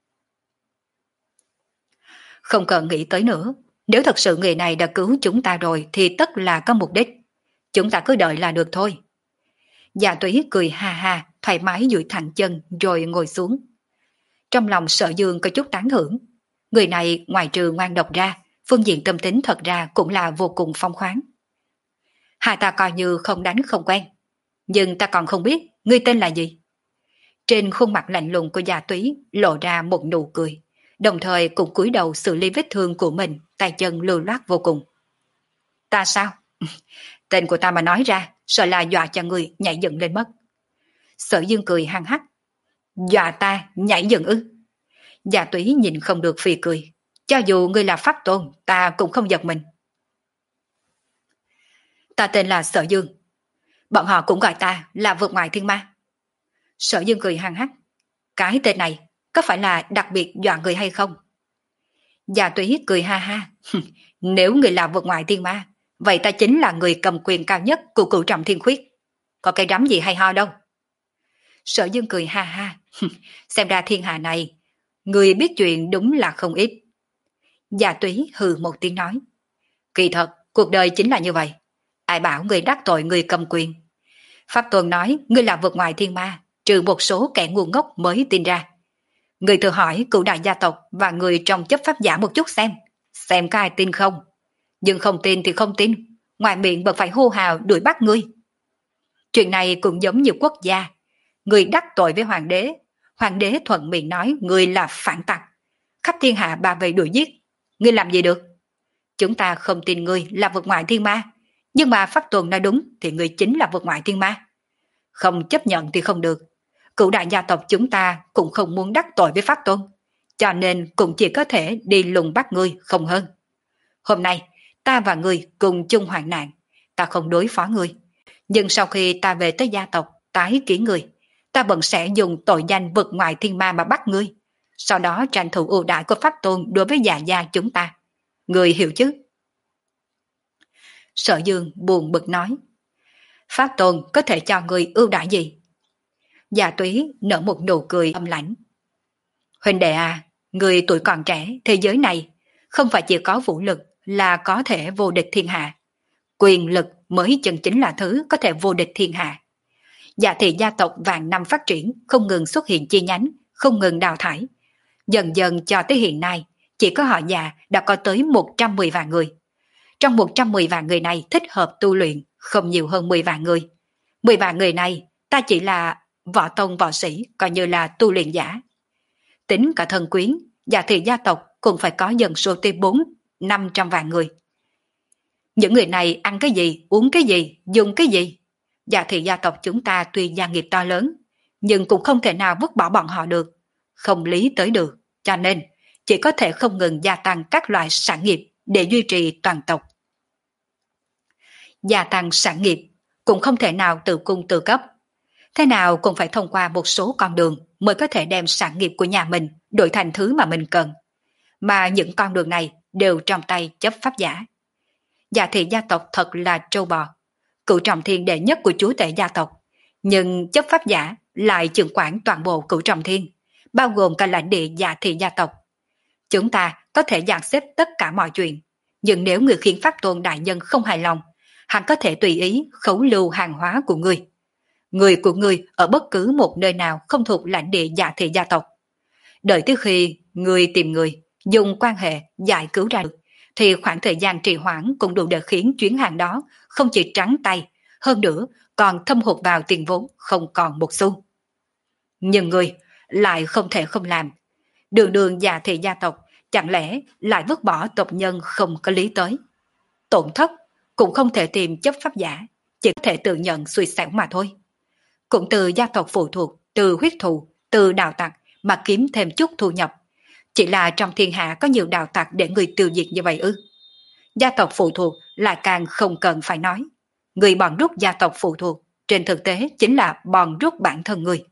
Không cần nghĩ tới nữa, nếu thật sự người này đã cứu chúng ta rồi thì tất là có mục đích. Chúng ta cứ đợi là được thôi. Dạ túy cười ha ha, thoải mái duỗi thẳng chân rồi ngồi xuống. Trong lòng Sở Dương có chút tán thưởng. Người này ngoài trừ ngoan độc ra, phương diện tâm tính thật ra cũng là vô cùng phong khoáng. Hai ta coi như không đánh không quen. Nhưng ta còn không biết ngươi tên là gì. Trên khuôn mặt lạnh lùng của Dạ túy lộ ra một nụ cười, đồng thời cũng cúi đầu xử lý vết thương của mình, tay chân lưu loát vô cùng. Ta sao? Tên của ta mà nói ra, sợ là dọa cho người nhảy dựng lên mất. Sở Dương cười hăng hắc. Dọa ta nhảy dựng ư? Dạ túy nhìn không được phì cười. Cho dù ngươi là pháp tôn, ta cũng không giật mình. Ta tên là Sở Dương. Bọn họ cũng gọi ta là vượt ngoại thiên ma. Sở Dương cười hăng hắc. Cái tên này có phải là đặc biệt dọa người hay không? Dạ túy cười ha ha. Nếu người là vượt ngoại thiên ma, vậy ta chính là người cầm quyền cao nhất của Cửu Trọng Thiên Khuyết. Có cái rắm gì hay ho đâu. Sở Dương cười ha ha. Xem ra thiên hạ này, người biết chuyện đúng là không ít. Dạ túy hừ một tiếng nói. Kỳ thật, cuộc đời chính là như vậy. Ai bảo người đắc tội người cầm quyền. Pháp Tuần nói ngươi là vượt ngoài thiên ma, trừ một số kẻ ngu ngốc mới tin ra. Người thử hỏi cửu đại gia tộc và người trong chấp pháp giả một chút xem. Xem có ai tin không. Nhưng không tin thì không tin. Ngoài miệng vẫn phải hô hào đuổi bắt ngươi. Chuyện này cũng giống như quốc gia. Người đắc tội với hoàng đế. Hoàng đế thuận miệng nói người là phản tặc. Khắp thiên hạ bà về đuổi giết. Ngươi làm gì được? Chúng ta không tin ngươi là vượt ngoại thiên ma. Nhưng mà Pháp Tuần nói đúng thì ngươi chính là vượt ngoại thiên ma. Không chấp nhận thì không được. Cửu đại gia tộc chúng ta cũng không muốn đắc tội với Pháp Tuần. Cho nên cũng chỉ có thể đi lùng bắt ngươi không hơn. Hôm nay ta và ngươi cùng chung hoạn nạn. Ta không đối phó ngươi. Nhưng sau khi ta về tới gia tộc tái kiến ngươi, ta vẫn sẽ dùng tội danh vượt ngoại thiên ma mà bắt ngươi. Sau đó tranh thủ ưu đãi của Pháp Tôn đối với dạ gia chúng ta. Ngươi hiểu chứ? Sở Dương buồn bực nói. Pháp Tôn có thể cho ngươi ưu đãi gì? Dạ túy nở một nụ cười âm lãnh. Huynh đệ à, người tuổi còn trẻ, thế giới này không phải chỉ có vũ lực là có thể vô địch thiên hạ. Quyền lực mới chân chính là thứ có thể vô địch thiên hạ. Dạ thị gia tộc vạn năm phát triển, không ngừng xuất hiện chi nhánh, không ngừng đào thải. Dần dần cho tới hiện nay, chỉ có họ già đã có tới một trăm mười vạn người. Trong một trăm mười vạn người này thích hợp tu luyện, không nhiều hơn mười vạn người. mười vạn người này, ta chỉ là võ tông võ sĩ, coi như là tu luyện giả. Tính cả thân quyến, dạ thị gia tộc cũng phải có dân số tới bốn năm trăm vạn người. Những người này ăn cái gì, uống cái gì, dùng cái gì? Dạ thị gia tộc chúng ta tuy gia nghiệp to lớn, nhưng cũng không thể nào vứt bỏ bọn họ được. Không lý tới được, cho nên chỉ có thể không ngừng gia tăng các loại sản nghiệp để duy trì toàn tộc. Gia tăng sản nghiệp cũng không thể nào tự cung tự cấp. Thế nào cũng phải thông qua một số con đường mới có thể đem sản nghiệp của nhà mình đổi thành thứ mà mình cần. Mà những con đường này đều trong tay chấp pháp giả. Dạ thị gia tộc thật là trâu bò, cửu trọng thiên đệ nhất của chúa tể gia tộc, nhưng chấp pháp giả lại trưởng quản toàn bộ cửu trọng thiên, bao gồm cả lãnh địa dạ thị gia tộc. Chúng ta có thể dàn xếp tất cả mọi chuyện, nhưng nếu người khiến pháp tôn đại nhân không hài lòng, hắn có thể tùy ý khấu lưu hàng hóa của người. Người của người ở bất cứ một nơi nào không thuộc lãnh địa dạ thị gia tộc. Đợi tới khi người tìm người, dùng quan hệ giải cứu ra được, thì khoảng thời gian trì hoãn cũng đủ để khiến chuyến hàng đó không chỉ trắng tay, hơn nữa còn thâm hụt vào tiền vốn không còn một xu. Nhưng người lại không thể không làm. Đường đường dạ thị gia tộc chẳng lẽ lại vứt bỏ tộc nhân không có lý tới. Tổn thất cũng không thể tìm chấp pháp giả, chỉ có thể tự nhận xui xẻo mà thôi. Cũng từ gia tộc phụ thuộc, từ huyết thù, từ đào tặc mà kiếm thêm chút thu nhập. Chỉ là trong thiên hạ có nhiều đạo tặc để người tiêu diệt như vậy ư? Gia tộc phụ thuộc lại càng không cần phải nói. Người bòn rút gia tộc phụ thuộc, trên thực tế chính là bòn rút bản thân người.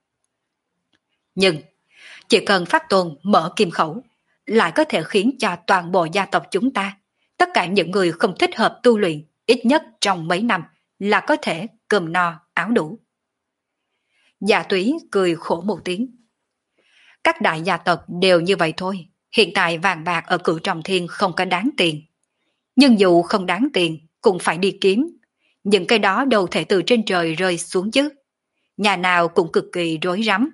Nhưng, chỉ cần pháp tôn mở kim khẩu, lại có thể khiến cho toàn bộ gia tộc chúng ta, tất cả những người không thích hợp tu luyện, ít nhất trong mấy năm là có thể cơm no, áo đủ. Dạ túy cười khổ một tiếng. Các đại gia tộc đều như vậy thôi. Hiện tại vàng bạc ở cửu trọng thiên không có đáng tiền. Nhưng dù không đáng tiền, cũng phải đi kiếm. Những cái đó đâu thể từ trên trời rơi xuống chứ. Nhà nào cũng cực kỳ rối rắm.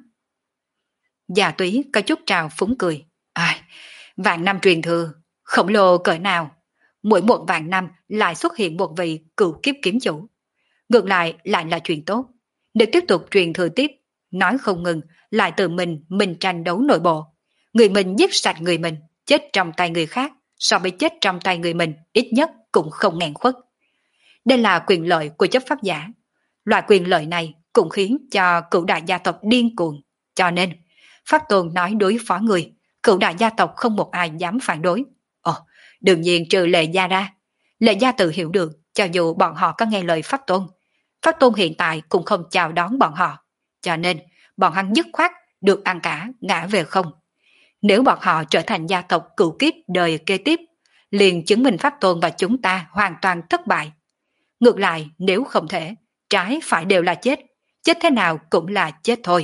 Dạ túy có chút trào phúng cười. Ai, vạn năm truyền thừa, khổng lồ cỡ nào. Mỗi một vạn năm lại xuất hiện một vị cửu kiếp kiếm chủ. Ngược lại lại là chuyện tốt. Để tiếp tục truyền thừa tiếp, nói không ngừng, lại tự mình mình tranh đấu nội bộ. Người mình giết sạch người mình, chết trong tay người khác, so với chết trong tay người mình, ít nhất cũng không nghẹn khuất. Đây là quyền lợi của chấp pháp giả. Loại quyền lợi này cũng khiến cho cửu đại gia tộc điên cuồng. Cho nên, pháp tôn nói đối phó người, cửu đại gia tộc không một ai dám phản đối. Ồ, đương nhiên trừ Lệ gia ra. Lệ gia tự hiểu được, cho dù bọn họ có nghe lời pháp tôn, pháp tôn hiện tại cũng không chào đón bọn họ. Cho nên, bọn hắn dứt khoát được ăn cả, ngã về không. Nếu bọn họ trở thành gia tộc cửu kiếp đời kế tiếp, liền chứng minh pháp tôn và chúng ta hoàn toàn thất bại. Ngược lại, nếu không thể, trái phải đều là chết, chết thế nào cũng là chết thôi.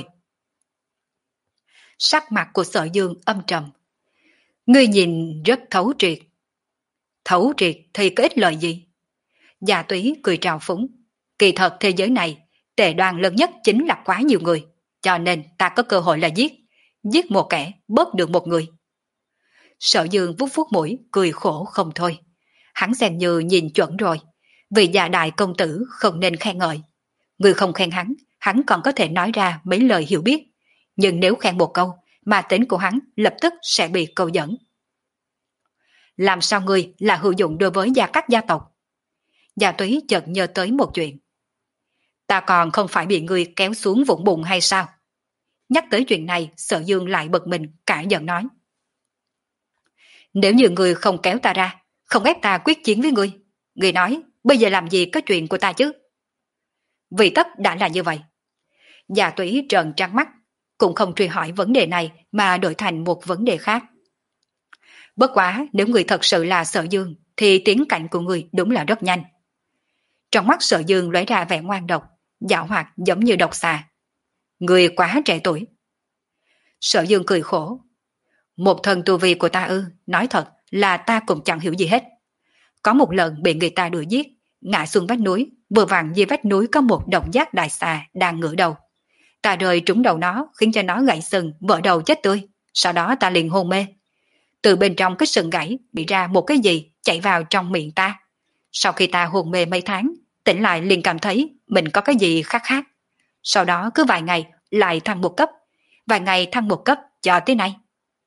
Sắc mặt của Sở Dương âm trầm. Ngươi nhìn rất thấu triệt. Thấu triệt thì có ích lợi gì? Dạ túy cười trào phúng. Kỳ thật thế giới này, tệ đoan lớn nhất chính là quá nhiều người, cho nên ta có cơ hội là giết. Giết một kẻ, bớt được một người. Sở Dương vuốt vuốt mũi, cười khổ không thôi. Hắn xem như nhìn chuẩn rồi. Vì già đại công tử không nên khen ngợi. Người không khen hắn, hắn còn có thể nói ra mấy lời hiểu biết. Nhưng nếu khen một câu, mà tính của hắn lập tức sẽ bị câu dẫn. Làm sao ngươi là hữu dụng đối với gia các gia tộc? Gia túy chợt nhớ tới một chuyện. Ta còn không phải bị ngươi kéo xuống vũng bùn hay sao? Nhắc tới chuyện này, Sở Dương lại bực mình, cả giận nói. Nếu như ngươi không kéo ta ra, không ép ta quyết chiến với ngươi, ngươi nói bây giờ làm gì có chuyện của ta chứ? Vì tất đã là như vậy. Gia túy trợn trắng mắt, cũng không truy hỏi vấn đề này mà đổi thành một vấn đề khác. Bất quá nếu người thật sự là Sở Dương thì tiến cảnh của người đúng là rất nhanh. Trong mắt Sở Dương lóe ra vẻ ngoan độc, dạo hoạt giống như độc xà. Người quá trẻ tuổi. Sở Dương cười khổ. Một thần tu vi của ta ư, nói thật là ta cũng chẳng hiểu gì hết. Có một lần bị người ta đuổi giết, ngã xuống vách núi, vừa vặn dưới vách núi có một độc giác đại xà đang ngửa đầu. Ta rơi trúng đầu nó, khiến cho nó gãy sừng, vỡ đầu chết tươi. Sau đó ta liền hôn mê. Từ bên trong cái sừng gãy bị ra một cái gì chạy vào trong miệng ta. Sau khi ta hôn mê mấy tháng, tỉnh lại liền cảm thấy mình có cái gì khác khác. Sau đó cứ vài ngày lại thăng một cấp, vài ngày thăng một cấp cho tới nay.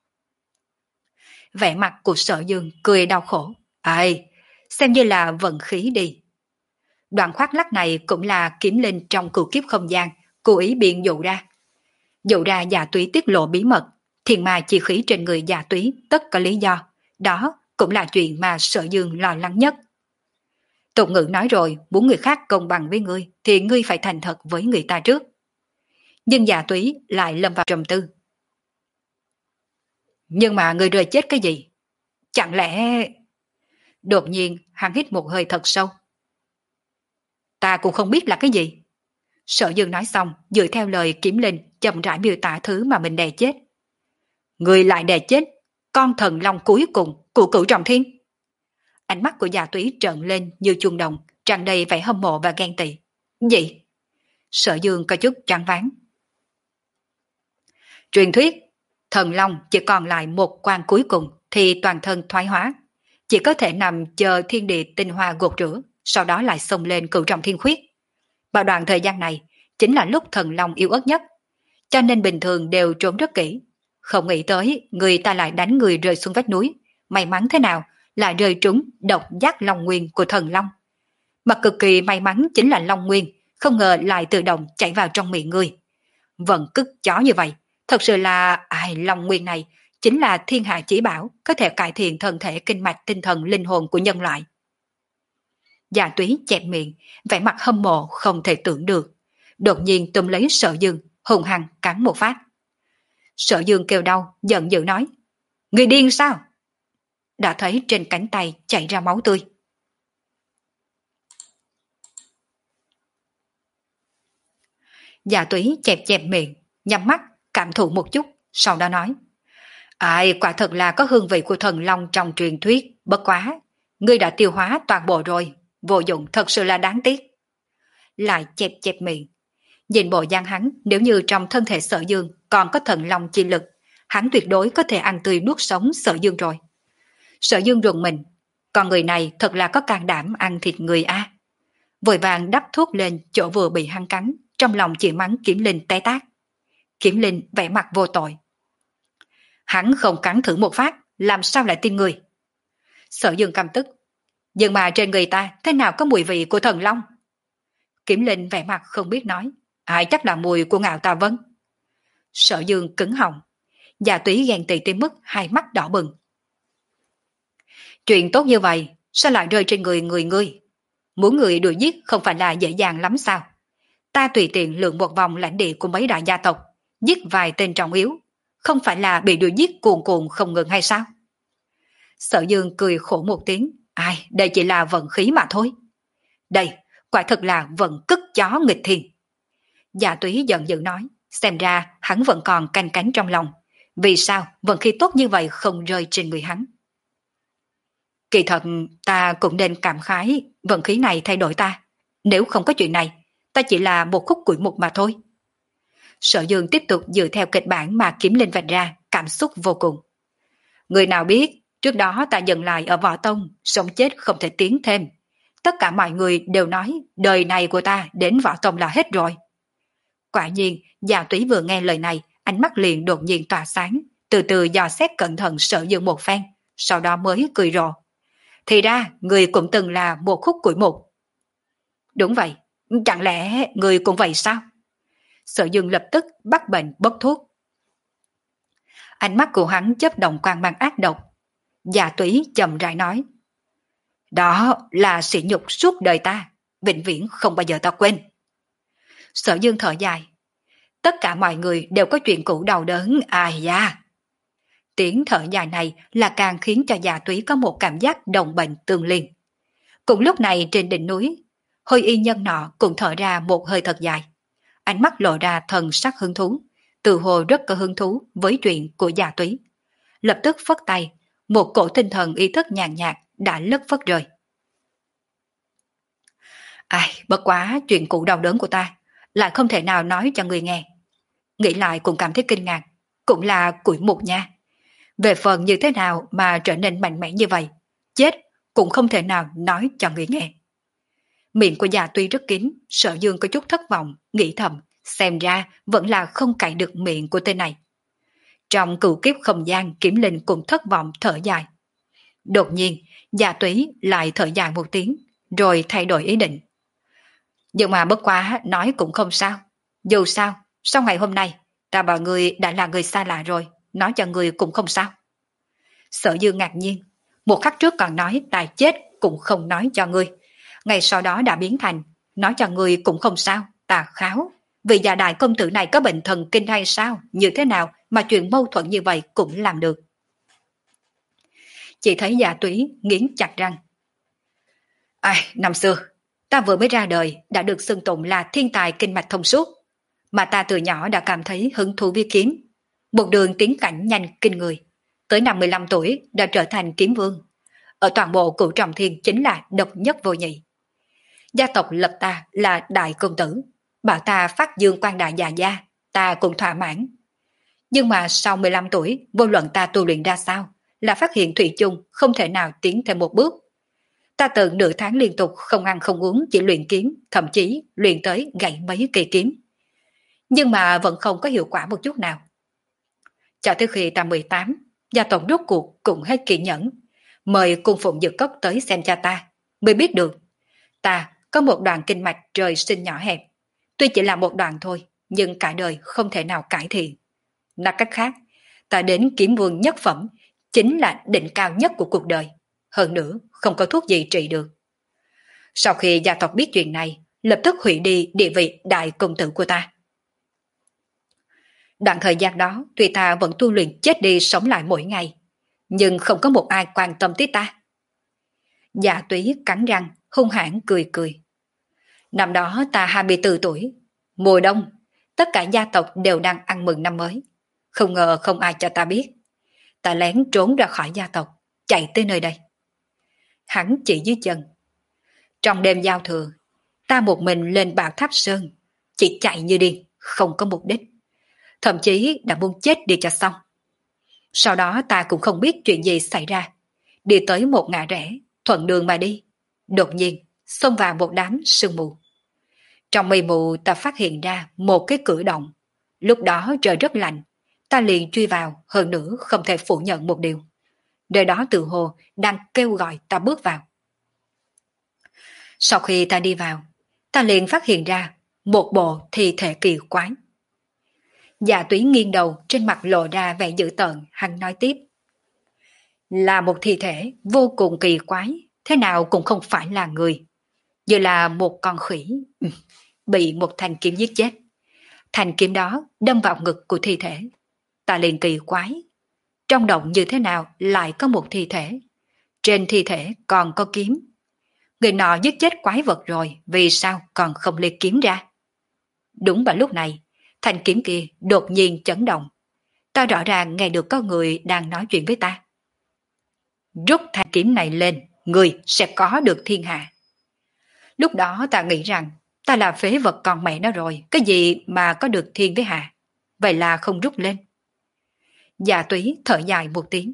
Vẻ mặt của Sở Dương cười đau khổ. Ai, xem như là vận khí đi. Đoạn khoác lắc này cũng là kiếm linh trong cửu kiếp không gian, cố ý biện dụ ra. Dụ ra Dạ Túy tiết lộ bí mật, thiên ma chi khí trên người Dạ Túy tất có lý do. Đó cũng là chuyện mà Sở Dương lo lắng nhất. Tục ngữ nói rồi, muốn người khác công bằng với ngươi thì ngươi phải thành thật với người ta trước. Nhưng Dạ Túy lại lâm vào trầm tư. Nhưng mà người rơi chết cái gì? Chẳng lẽ... Đột nhiên hắn hít một hơi thật sâu. Ta cũng không biết là cái gì. Sở Dương nói xong, dựa theo lời Kiếm Linh chậm rãi miêu tả thứ mà mình đè chết. Người lại đè chết con thần long cuối cùng của Cửu Trọng Thiên. Ánh mắt của Dạ Túy trợn lên như chuông đồng, tràn đầy vẻ hâm mộ và ghen tị. Gì? Sở Dương có chút choáng váng. Truyền thuyết, thần long chỉ còn lại một quan cuối cùng thì toàn thân thoái hóa, chỉ có thể nằm chờ thiên địa tinh hoa gột rửa, sau đó lại xông lên Cửu Trọng Thiên Khuyết. Vào đoạn thời gian này chính là lúc thần long yếu ớt nhất, cho nên bình thường đều trốn rất kỹ. Không nghĩ tới người ta lại đánh người rơi xuống vách núi, may mắn thế nào lại rơi trúng độc giác long nguyên của thần long. Mà cực kỳ may mắn chính là long nguyên, không ngờ lại tự động chạy vào trong miệng người. Vận cứt chó như vậy, thật sự là ai long nguyên này chính là thiên hạ chỉ bảo, có thể cải thiện thân thể kinh mạch tinh thần linh hồn của nhân loại. Dạ Túy chẹp miệng, vẻ mặt hâm mộ không thể tưởng được. Đột nhiên túm lấy Sở Dương, hùng hăng cắn một phát. Sở Dương kêu đau, giận dữ nói. Người điên sao? Đã thấy trên cánh tay chảy ra máu tươi. Dạ Túy chẹp chẹp miệng, nhắm mắt, cảm thụ một chút, sau đó nói. Ai, quả thật là có hương vị của thần long trong truyền thuyết, bất quá. Ngươi đã tiêu hóa toàn bộ rồi, vô dụng thật sự là đáng tiếc. Lại chẹp chẹp miệng. Nhìn bộ dáng hắn, nếu như trong thân thể Sở Dương còn có thần long chi lực, hắn tuyệt đối có thể ăn tươi nuốt sống Sở Dương rồi. Sở Dương rùng mình, con người này thật là có can đảm ăn thịt người a. Vội vàng đắp thuốc lên chỗ vừa bị hắn cắn, trong lòng chỉ mắng Kiếm Linh té tát. Kiếm Linh vẻ mặt vô tội. Hắn không cắn thử một phát, làm sao lại tin người? Sở Dương căm tức. Nhưng mà trên người ta thế nào có mùi vị của thần long? Kiếm Linh vẻ mặt không biết nói. Ai chắc là mùi của Ngạo Tà Vân. Sở Dương cứng họng. Dạ Túy ghen tị tới mức hai mắt đỏ bừng. Chuyện tốt như vậy sao lại rơi trên người người ngươi? Muốn người đuổi giết không phải là dễ dàng lắm sao? Ta tùy tiện lượn một vòng lãnh địa của mấy đại gia tộc, giết vài tên trọng yếu, không phải là bị đuổi giết cuồn cuộn không ngừng hay sao? Sở Dương cười khổ một tiếng. Ai, đây chỉ là vận khí mà thôi. Đây, quả thật là vận cứt chó nghịch thiên. Dạ Túy giận dữ nói, xem ra hắn vẫn còn canh cánh trong lòng. Vì sao vận khí tốt như vậy không rơi trên người hắn? Kỳ thật ta cũng nên cảm khái vận khí này thay đổi ta. Nếu không có chuyện này, ta chỉ là một khúc củi mục mà thôi. Sở Dương tiếp tục dựa theo kịch bản mà Kiếm Linh vạch ra, cảm xúc vô cùng. Người nào biết, trước đó ta dừng lại ở Võ Tông, sống chết không thể tiến thêm. Tất cả mọi người đều nói đời này của ta đến Võ Tông là hết rồi. Quả nhiên, Dạ Túy vừa nghe lời này, ánh mắt liền đột nhiên tỏa sáng, từ từ dò xét cẩn thận Sở Dương một phen, sau đó mới cười rộ. Thì ra, người cũng từng là một khúc củi mục. Đúng vậy, chẳng lẽ người cũng vậy sao? Sở Dương lập tức bắt bệnh bốc thuốc. Ánh mắt của hắn chớp động quang mang ác độc. Dạ Túy chậm rãi nói. Đó là sỉ nhục suốt đời ta, vĩnh viễn không bao giờ ta quên. Sở Dương thở dài. Tất cả mọi người đều có chuyện cũ đau đớn, ai da. Tiếng thở dài này là càng khiến cho Dạ Túy có một cảm giác đồng bệnh tương liên. Cùng lúc này trên đỉnh núi, Hôi Y nhân nọ cũng thở ra một hơi thật dài. Ánh mắt lộ ra thần sắc hứng thú, tự hồ rất có hứng thú với chuyện của Dạ Túy. Lập tức phất tay, một cổ tinh thần ý thức nhàn nhạt đã lất phất rơi. Ai, bất quá chuyện cũ đau đớn của ta, lại không thể nào nói cho người nghe. Nghĩ lại cũng cảm thấy kinh ngạc, cũng là củi mục nha. Về phần như thế nào mà trở nên mạnh mẽ như vậy, chết cũng không thể nào nói cho người nghe. Miệng của Dạ Túy rất kín, Sở Dương có chút thất vọng, nghĩ thầm, xem ra vẫn là không cạy được miệng của tên này. Trong cửu kiếp không gian, Kiếm Linh cũng thất vọng thở dài. Đột nhiên, Dạ Túy lại thở dài một tiếng, rồi thay đổi ý định. Nhưng mà bất quá nói cũng không sao. Dù sao, sau ngày hôm nay, ta bảo người đã là người xa lạ rồi, nói cho người cũng không sao. Sở Dương ngạc nhiên, một khắc trước còn nói ta chết cũng không nói cho ngươi. Ngày sau đó đã biến thành, nói cho ngươi cũng không sao, tà kháo. Vì già đại công tử này có bệnh thần kinh hay sao? Như thế nào mà chuyện mâu thuẫn như vậy cũng làm được? Chỉ thấy Dạ Túy nghiến chặt răng. Ai, năm xưa, ta vừa mới ra đời đã được xưng tụng là thiên tài kinh mạch thông suốt, mà ta từ nhỏ đã cảm thấy hứng thú với kiếm. Một đường tiến cảnh nhanh kinh người. Tới năm mươi lăm tuổi đã trở thành kiếm vương. Ở toàn bộ Cửu Trọng Thiên chính là độc nhất vô nhị. Gia tộc lập ta là đại công tử, bảo ta phát dương quan đại già gia, ta cũng thỏa mãn. Nhưng mà sau mười lăm tuổi, vô luận ta tu luyện ra sao, là phát hiện thủy chung không thể nào tiến thêm một bước. Ta từng nửa tháng liên tục không ăn không uống chỉ luyện kiếm, thậm chí luyện tới gãy mấy cây kiếm. Nhưng mà vẫn không có hiệu quả một chút nào. Cho tới khi ta mười tám, gia tộc rốt cuộc cũng hết kiên nhẫn, mời cung phụng dược cốc tới xem cha ta, mới biết được ta có một đoạn kinh mạch trời sinh nhỏ hẹp. Tuy chỉ là một đoạn thôi, nhưng cả đời không thể nào cải thiện. Nói cách khác, ta đến kiếm vương nhất phẩm chính là đỉnh cao nhất của cuộc đời. Hơn nữa, không có thuốc gì trị được. Sau khi gia tộc biết chuyện này, lập tức hủy đi địa vị đại công tử của ta. Đoạn thời gian đó, tuy ta vẫn tu luyện chết đi sống lại mỗi ngày, nhưng không có một ai quan tâm tới ta. Dạ Túy cắn răng, hung hãn cười cười. Năm đó ta hai mươi tư tuổi, mùa đông, tất cả gia tộc đều đang ăn mừng năm mới. Không ngờ không ai cho ta biết. Ta lén trốn ra khỏi gia tộc, chạy tới nơi đây. Hắn chỉ dưới chân. Trong đêm giao thừa, ta một mình lên Bảo Tháp Sơn, chỉ chạy như điên, không có mục đích. Thậm chí đã muốn chết đi cho xong. Sau đó ta cũng không biết chuyện gì xảy ra. Đi tới một ngã rẽ, thuận đường mà đi. Đột nhiên, xông vào một đám sương mù. Trong mây mù ta phát hiện ra một cái cửa động. Lúc đó trời rất lạnh, ta liền truy vào, hơn nữa không thể phủ nhận một điều. Nơi đó tự hồ đang kêu gọi ta bước vào. Sau khi ta đi vào, ta liền phát hiện ra một bộ thi thể kỳ quái. Dạ Túy nghiêng đầu, trên mặt lộ ra vẻ dữ tợn, hắn nói tiếp. Là một thi thể vô cùng kỳ quái, thế nào cũng không phải là người. Như là một con khỉ, bị một thanh kiếm giết chết. Thanh kiếm đó đâm vào ngực của thi thể. Ta liền kỳ quái. Trong động như thế nào lại có một thi thể? Trên thi thể còn có kiếm. Người nọ giết chết quái vật rồi, vì sao còn không lấy kiếm ra? Đúng vào lúc này, thanh kiếm kia đột nhiên chấn động. Ta rõ ràng nghe được có người đang nói chuyện với ta. Rút thanh kiếm này lên, người sẽ có được thiên hạ. Lúc đó ta nghĩ rằng ta là phế vật còn mẹ nó rồi, cái gì mà có được thiên với hạ. Vậy là không rút lên. Dạ Túy thở dài một tiếng.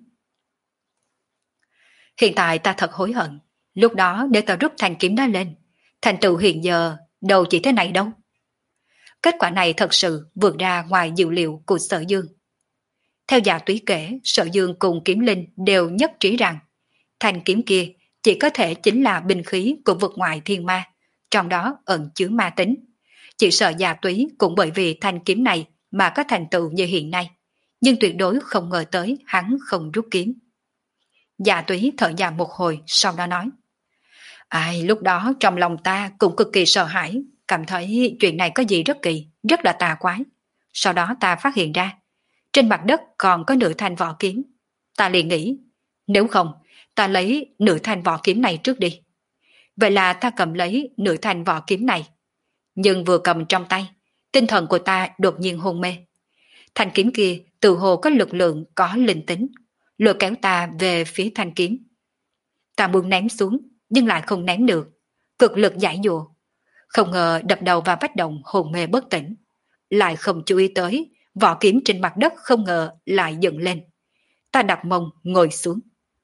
Hiện tại ta thật hối hận. Lúc đó để ta rút thanh kiếm đó lên, thành tựu hiện giờ đâu chỉ thế này đâu. Kết quả này thật sự vượt ra ngoài dự liệu của Sở Dương. Theo Dạ Túy kể, Sở Dương cùng Kiếm Linh đều nhất trí rằng thanh kiếm kia chỉ có thể chính là binh khí của vực ngoại thiên ma, trong đó ẩn chứa ma tính. Chỉ sợ Dạ Túy cũng bởi vì thanh kiếm này mà có thành tựu như hiện nay, nhưng tuyệt đối không ngờ tới hắn không rút kiếm. Dạ Túy thở dài một hồi, sau đó nói. Ai, lúc đó trong lòng ta cũng cực kỳ sợ hãi, cảm thấy chuyện này có gì rất kỳ, rất là tà quái. Sau đó ta phát hiện ra, trên mặt đất còn có nửa thanh vỏ kiếm. Ta liền nghĩ, nếu không, ta lấy nửa thanh vỏ kiếm này trước đi. Vậy là ta cầm lấy nửa thanh vỏ kiếm này. Nhưng vừa cầm trong tay, tinh thần của ta đột nhiên hôn mê. Thanh kiếm kia tự hồ có lực lượng, có linh tính, lôi kéo ta về phía thanh kiếm. Ta muốn ném xuống, nhưng lại không ném được, cực lực giải dụa. Không ngờ đập đầu vào vách động hồn mê bất tỉnh. Lại không chú ý tới, vỏ kiếm trên mặt đất không ngờ lại dựng lên. Ta đặt mông ngồi xuống.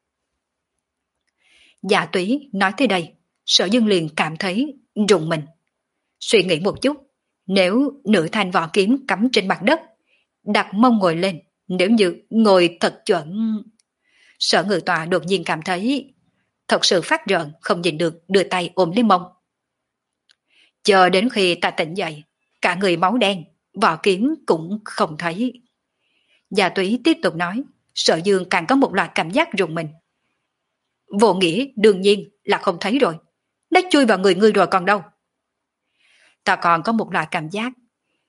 Dạ Túy nói tới đây, Sở Dương liền cảm thấy rùng mình. Suy nghĩ một chút, nếu nửa thanh vỏ kiếm cắm trên mặt đất, đặt mông ngồi lên, nếu như ngồi thật chuẩn. Sở Ngự Tọa đột nhiên cảm thấy thật sự phát rợn, không nhìn được, đưa tay ôm lấy mông. Chờ đến khi ta tỉnh dậy, cả người máu đen, vỏ kiếm cũng không thấy. Gia Túy tiếp tục nói, Sở Dương càng có một loại cảm giác rùng mình. Vô nghĩa đương nhiên là không thấy rồi, nó chui vào người ngươi rồi còn đâu. Ta còn có một loại cảm giác,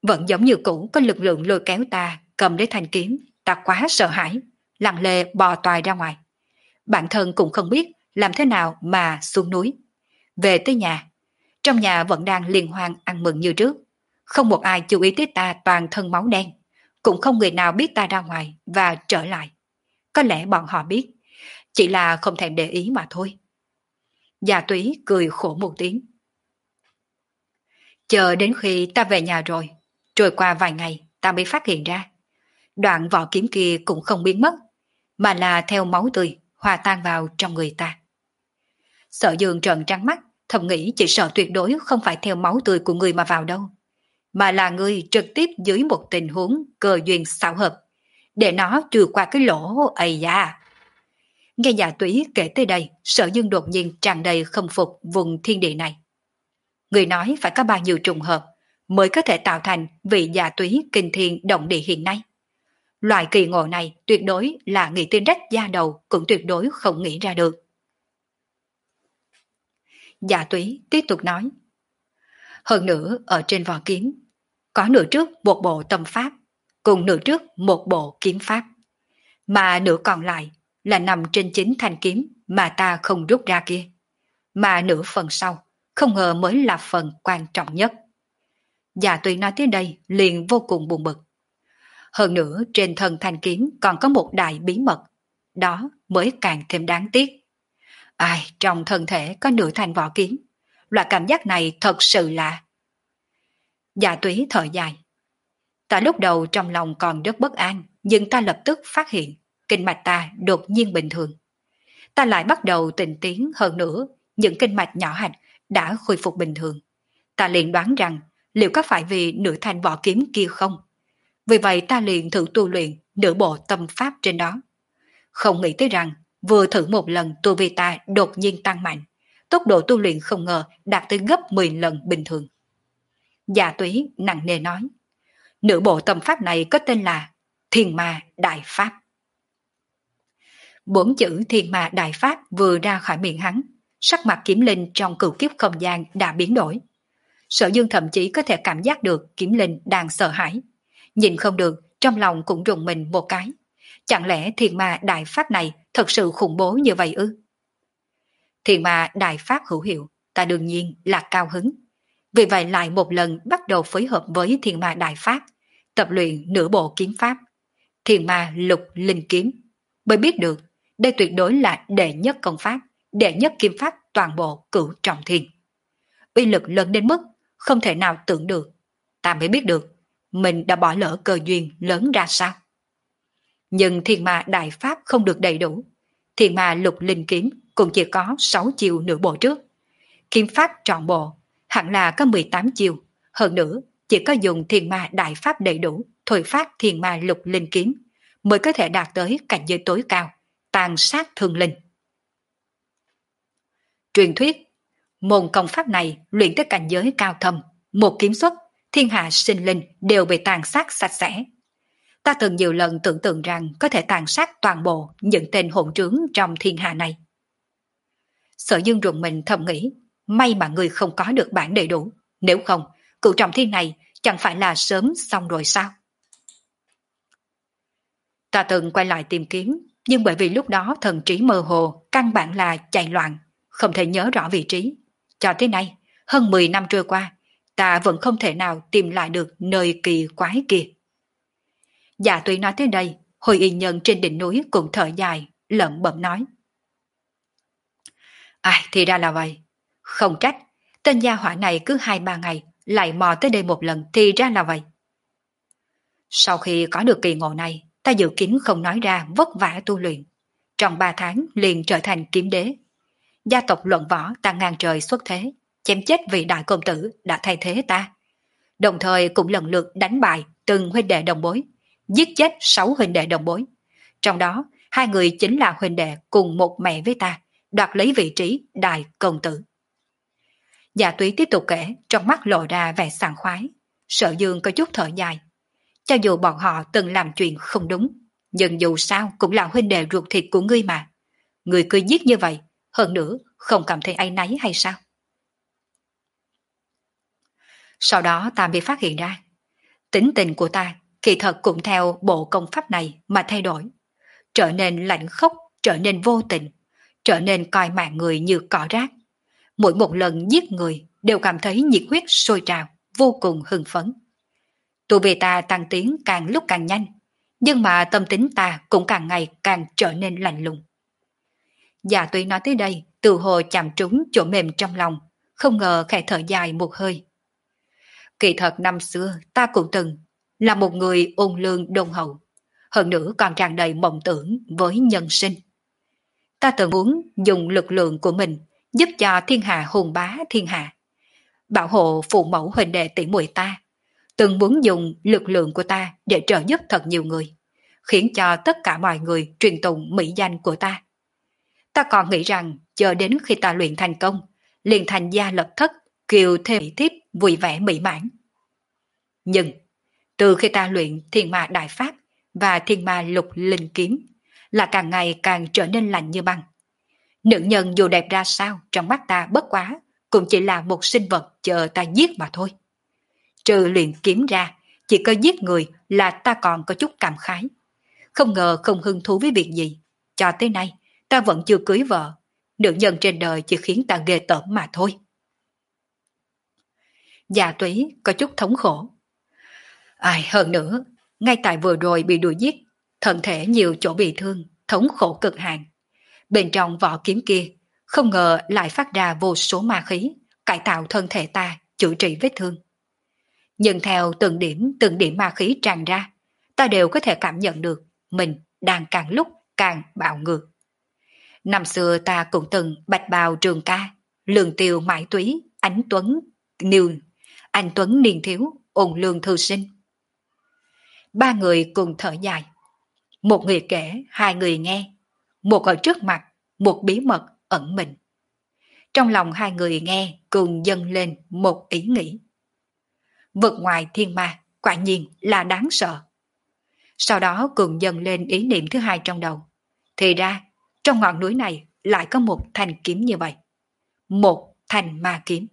Vẫn giống như cũ có lực lượng lôi kéo ta cầm lấy thanh kiếm, ta quá sợ hãi, lặng lề bò toài ra ngoài. Bản thân cũng không biết làm thế nào mà xuống núi. Về tới nhà, trong nhà vẫn đang liên hoan ăn mừng như trước. Không một ai chú ý tới ta toàn thân máu đen, cũng không người nào biết ta ra ngoài và trở lại. Có lẽ bọn họ biết, chỉ là không thèm để ý mà thôi. Già Túy cười khổ một tiếng. Chờ đến khi ta về nhà rồi, trôi qua vài ngày ta mới phát hiện ra. Đoạn vỏ kiếm kia cũng không biến mất, mà là theo máu tươi hòa tan vào trong người ta. Sở Dương trợn trắng mắt, thầm nghĩ chỉ sợ tuyệt đối không phải theo máu tươi của người mà vào đâu, mà là người trực tiếp dưới một tình huống cơ duyên xảo hợp, để nó trừ qua cái lỗ ầy da. Nghe Dạ Túy kể tới đây, Sở Dương đột nhiên tràn đầy khâm phục vùng thiên địa này. Người nói phải có bao nhiêu trùng hợp mới có thể tạo thành vị Dạ Túy kinh thiên động địa hiện nay. Loại kỳ ngộ này tuyệt đối là nghĩ tên rách da đầu cũng tuyệt đối không nghĩ ra được. Dạ Túy tiếp tục nói. Hơn nữa ở trên vỏ kiếm, có nửa trước một bộ tâm pháp, cùng nửa trước một bộ kiếm pháp. Mà nửa còn lại là nằm trên chính thanh kiếm mà ta không rút ra kia. Mà nửa phần sau, không ngờ mới là phần quan trọng nhất. Dạ Túy nói tới đây liền vô cùng buồn bực. Hơn nữa trên thân thanh kiếm còn có một đại bí mật, đó mới càng thêm đáng tiếc. Ai, trong thân thể có nửa thanh vỏ kiếm, loại cảm giác này thật sự là... Dạ Túy thở dài. Ta lúc đầu trong lòng còn rất bất an, nhưng ta lập tức phát hiện kinh mạch ta đột nhiên bình thường. Ta lại bắt đầu tỉnh tiến hơn nữa, những kinh mạch nhỏ hạch đã khôi phục bình thường. Ta liền đoán rằng liệu có phải vì nửa thanh vỏ kiếm kia không? Vì vậy ta liền thử tu luyện nửa bộ tâm pháp trên đó. Không nghĩ tới rằng vừa thử một lần tu vi ta đột nhiên tăng mạnh, tốc độ tu luyện không ngờ đạt tới gấp mười lần bình thường. Dạ Túy nặng nề nói, nửa bộ tâm pháp này có tên là Thiên Ma Đại Pháp. Bốn chữ Thiên Ma Đại Pháp vừa ra khỏi miệng hắn, sắc mặt Kiếm Linh trong cửu kiếp không gian đã biến đổi. Sở Dương thậm chí có thể cảm giác được Kiếm Linh đang sợ hãi, nhìn không được, trong lòng cũng rùng mình một cái. Chẳng lẽ Thiên Ma Đại Pháp này thật sự khủng bố như vậy ư? Thiên Ma Đại Pháp hữu hiệu, ta đương nhiên là cao hứng. Vì vậy lại một lần bắt đầu phối hợp với Thiên Ma Đại Pháp, tập luyện nửa bộ kiếm pháp, Thiên Ma Lục Linh Kiếm, mới biết được đây tuyệt đối là đệ nhất công pháp, đệ nhất kiếm pháp toàn bộ cửu trọng thiên. Uy lực lớn đến mức không thể nào tưởng được, ta mới biết được mình đã bỏ lỡ cơ duyên lớn ra sao. Nhưng Thiên Ma Đại Pháp không được đầy đủ, Thiên Ma Lục Linh Kiếm cũng chỉ có sáu chiều nửa bộ trước. Kiếm pháp trọn bộ hẳn là có mười tám chiều, hơn nữa chỉ có dùng Thiên Ma Đại Pháp đầy đủ, thôi phát Thiên Ma Lục Linh Kiếm mới có thể đạt tới cảnh giới tối cao, tàn sát thương linh. Truyền thuyết, môn công pháp này luyện tới cảnh giới cao thâm, một kiếm xuất, thiên hạ sinh linh đều bị tàn sát sạch sẽ. Ta từng nhiều lần tưởng tượng rằng có thể tàn sát toàn bộ những tên hỗn trướng trong thiên hạ này. Sở Dương rùng mình thầm nghĩ, may mà người không có được bản đầy đủ, nếu không, cửu trọng thiên này chẳng phải là sớm xong rồi sao? Ta từng quay lại tìm kiếm, nhưng bởi vì lúc đó thần trí mơ hồ, căn bản là chạy loạn, không thể nhớ rõ vị trí. Cho tới nay, hơn mười năm trôi qua, ta vẫn không thể nào tìm lại được nơi kỳ quái kia. Dạ Túy nói tới đây, Hồi Y Nhân trên đỉnh núi cũng thở dài, lẩm bẩm nói. Ai, thì ra là vậy. Không trách, tên gia hỏa này cứ hai ba ngày lại mò tới đây một lần, thì ra là vậy. Sau khi có được kỳ ngộ này, ta dự kiến không nói ra vất vả tu luyện. Trong ba tháng liền trở thành kiếm đế. Gia tộc Luận Võ ta ngang trời xuất thế, chém chết vị đại công tử đã thay thế ta. Đồng thời cũng lần lượt đánh bại từng huynh đệ đồng bối, giết chết sáu huynh đệ đồng bối. Trong đó, hai người chính là huynh đệ cùng một mẹ với ta, đoạt lấy vị trí đại công tử. Dạ Túy tiếp tục kể, trong mắt lộ ra vẻ sảng khoái. Sở Dương có chút thở dài. Cho dù bọn họ từng làm chuyện không đúng, nhưng dù sao cũng là huynh đệ ruột thịt của ngươi mà. Ngươi cứ giết như vậy, hơn nữa không cảm thấy áy náy hay sao? Sau đó ta mới phát hiện ra, Tính tình của ta kỳ thật cũng theo bộ công pháp này mà thay đổi, trở nên lạnh khốc, trở nên vô tình, trở nên coi mạng người như cỏ rác. Mỗi một lần giết người đều cảm thấy nhiệt huyết sôi trào, vô cùng hưng phấn. Tu vi ta tăng tiến càng lúc càng nhanh, nhưng mà tâm tính ta cũng càng ngày càng trở nên lạnh lùng. Dạ Túy nói tới đây, từ hồ chạm trúng chỗ mềm trong lòng, không ngờ khẽ thở dài một hơi. Kỳ thật năm xưa ta cũng từng là một người ôn lương đôn hậu, hơn nữa còn tràn đầy mộng tưởng với nhân sinh. Ta từng muốn dùng lực lượng của mình giúp cho thiên hạ hùng bá thiên hạ, bảo hộ phụ mẫu huynh đệ tỷ muội ta, từng muốn dùng lực lượng của ta để trợ giúp thật nhiều người, khiến cho tất cả mọi người truyền tụng mỹ danh của ta. Ta còn nghĩ rằng chờ đến khi ta luyện thành công, liền thành gia lập thất, kiều thê mỹ thiếp vui vẻ mỹ mãn. Nhưng từ khi ta luyện thiên ma đại pháp và thiên ma lục linh kiếm, là càng ngày càng trở nên lạnh như băng. Nữ nhân dù đẹp ra sao trong mắt ta bất quá cũng chỉ là một sinh vật chờ ta giết mà thôi. Trừ luyện kiếm ra, chỉ có giết người là ta còn có chút cảm khái. Không ngờ không hứng thú với việc gì. Cho tới nay, ta vẫn chưa cưới vợ. Nữ nhân trên đời chỉ khiến ta ghê tởm mà thôi. Dạ Túy có chút thống khổ. Ai hơn nữa, ngay tại vừa rồi bị đuổi giết, thân thể nhiều chỗ bị thương, thống khổ cực hạn. Bên trong vỏ kiếm kia, không ngờ lại phát ra vô số ma khí, cải tạo thân thể ta, chữa trị vết thương. Nhưng theo từng điểm từng điểm ma khí tràn ra, ta đều có thể cảm nhận được mình đang càng lúc càng bạo ngược. Năm xưa ta cũng từng bạch bào trường ca, lường tiêu mãi túy, ánh tuấn, niêu, anh tuấn niên thiếu, ôn lương thư sinh. Ba người cùng thở dài. Một người kể, hai người nghe. Một ở trước mặt, một bí mật ẩn mình. Trong lòng hai người nghe cùng dâng lên một ý nghĩ. Vực ngoài thiên ma, quả nhiên là đáng sợ. Sau đó cùng dâng lên ý niệm thứ hai trong đầu. Thì ra, trong ngọn núi này lại có một thanh kiếm như vậy. Một thanh ma kiếm.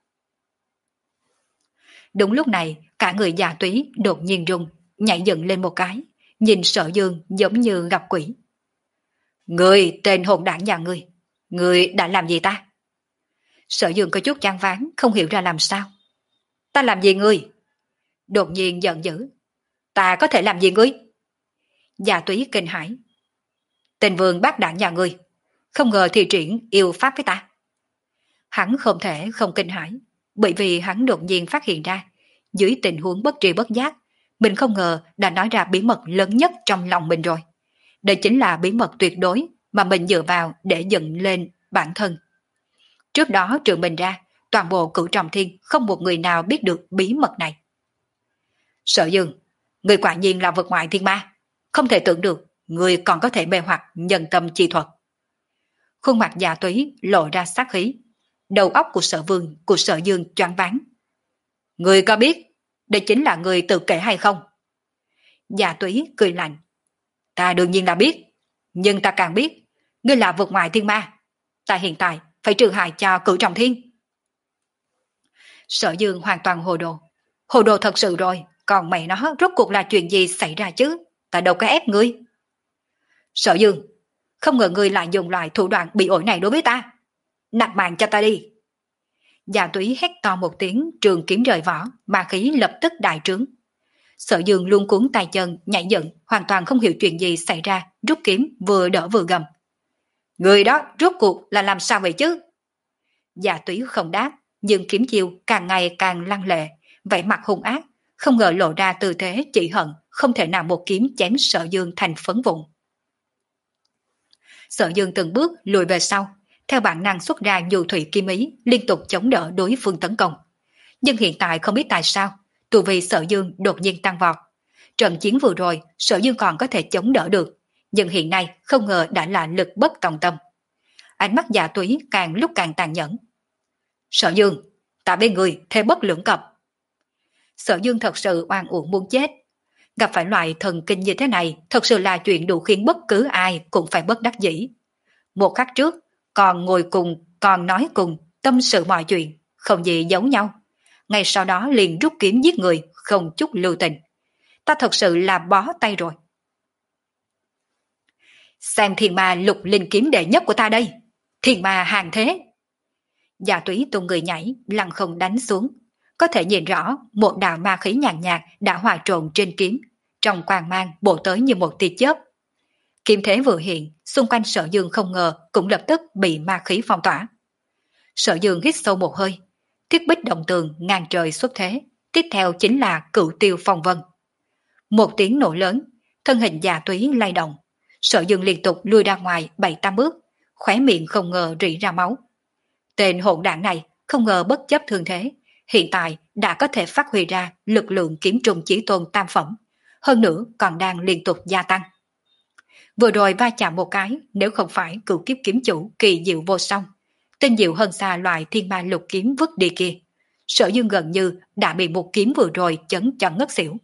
Đúng lúc này, cả người Dạ Túy đột nhiên rung, nhảy dựng lên một cái, nhìn Sở Dương giống như gặp quỷ. Người tên hồn đảng nhà ngươi, ngươi đã làm gì ta? Sở Dương có chút chán ván, không hiểu ra làm sao. Ta làm gì ngươi? Đột nhiên giận dữ. Ta có thể làm gì ngươi? Dạ Túy kinh hãi. Tên vương bác đảng nhà ngươi, không ngờ thi triển yêu pháp với ta. Hắn không thể không kinh hãi, bởi vì hắn đột nhiên phát hiện ra, dưới tình huống bất tri bất giác, mình không ngờ đã nói ra bí mật lớn nhất trong lòng mình rồi. Đây chính là bí mật tuyệt đối mà mình dựa vào để dựng lên bản thân. Trước đó trừ mình ra, toàn bộ Cửu Trọng Thiên không một người nào biết được bí mật này. Sở Dương, người quả nhiên là vực ngoại thiên ma. Không thể tưởng được, người còn có thể mê hoặc nhân tâm chi thuật. Khuôn mặt Dạ Túy lộ ra sát khí. Đầu óc của Sở Vương, của Sở Dương choáng váng. Người có biết, đây chính là người tự kể hay không? Dạ Túy cười lạnh. Ta đương nhiên là biết, nhưng ta càng biết, ngươi là vực ngoại thiên ma. Ta hiện tại phải trừ hại cho Cửu Trọng Thiên. Sở Dương hoàn toàn hồ đồ. Hồ đồ thật sự rồi, còn mày nó rốt cuộc là chuyện gì xảy ra chứ? Ta đâu có ép ngươi. Sở Dương, không ngờ ngươi lại dùng loại thủ đoạn bị ổi này đối với ta. Nạp mạng cho ta đi. Dạ Túy hét to một tiếng, trường kiếm rời vỏ, ma khí lập tức đại trướng. Sở Dương luôn cuốn tay chân, nhảy dựng, hoàn toàn không hiểu chuyện gì xảy ra, rút kiếm vừa đỡ vừa gầm. Người đó rốt cuộc là làm sao vậy chứ? Dạ Túy không đáp, nhưng kiếm chiêu càng ngày càng lăng lệ, vẻ mặt hung ác, không ngờ lộ ra tư thế chỉ hận, không thể nào một kiếm chém Sở Dương thành phấn vụn. Sở Dương từng bước lùi về sau, theo bản năng xuất ra nhu thủy kim ý, liên tục chống đỡ đối phương tấn công. Nhưng hiện tại không biết tại sao, tu vi Sở Dương đột nhiên tăng vọt. Trận chiến vừa rồi, Sở Dương còn có thể chống đỡ được, nhưng hiện nay không ngờ đã là lực bất tòng tâm. Ánh mắt Dạ Túy càng lúc càng tàn nhẫn. Sở Dương, ta bên người thề bất lưỡng cập. Sở Dương thật sự oan uổng muốn chết. Gặp phải loại thần kinh như thế này thật sự là chuyện đủ khiến bất cứ ai cũng phải bất đắc dĩ. Một khắc trước, còn ngồi cùng, còn nói cùng, tâm sự mọi chuyện, không gì giấu nhau. ngay sau đó liền rút kiếm giết người, không chút lưu tình. Ta thật sự là bó tay rồi. Xem thiên ma lục linh kiếm đệ nhất của ta đây. Thiên ma hàng thế. Dạ túy tung người nhảy, lăng không đánh xuống. Có thể nhìn rõ một đạo ma khí nhàn nhạt đã hòa trộn trên kiếm, trong quang mang bổ tới như một tia chớp. Kiếm thế vừa hiện, xung quanh Sở Dương không ngờ cũng lập tức bị ma khí phong tỏa. Sở Dương hít sâu một hơi, thiết bích động tường ngang trời xuất thế, tiếp theo chính là cửu tiêu phong vân. Một tiếng nổ lớn, thân hình già túy lay động, Sở Dương liên tục lui ra ngoài bảy tám bước, khóe miệng không ngờ rỉ ra máu. Tên hỗn đảng này không ngờ bất chấp thương thế, hiện tại đã có thể phát huy ra lực lượng kiếm trùng chí tôn tam phẩm, hơn nữa còn đang liên tục gia tăng. Vừa rồi va chạm một cái, nếu không phải cửu kiếp kiếm chủ kỳ diệu vô song, tinh diệu hơn xa loại thiên ma lục kiếm vứt đi kia, Sở Dương gần như đã bị một kiếm vừa rồi chấn cho ngất xỉu.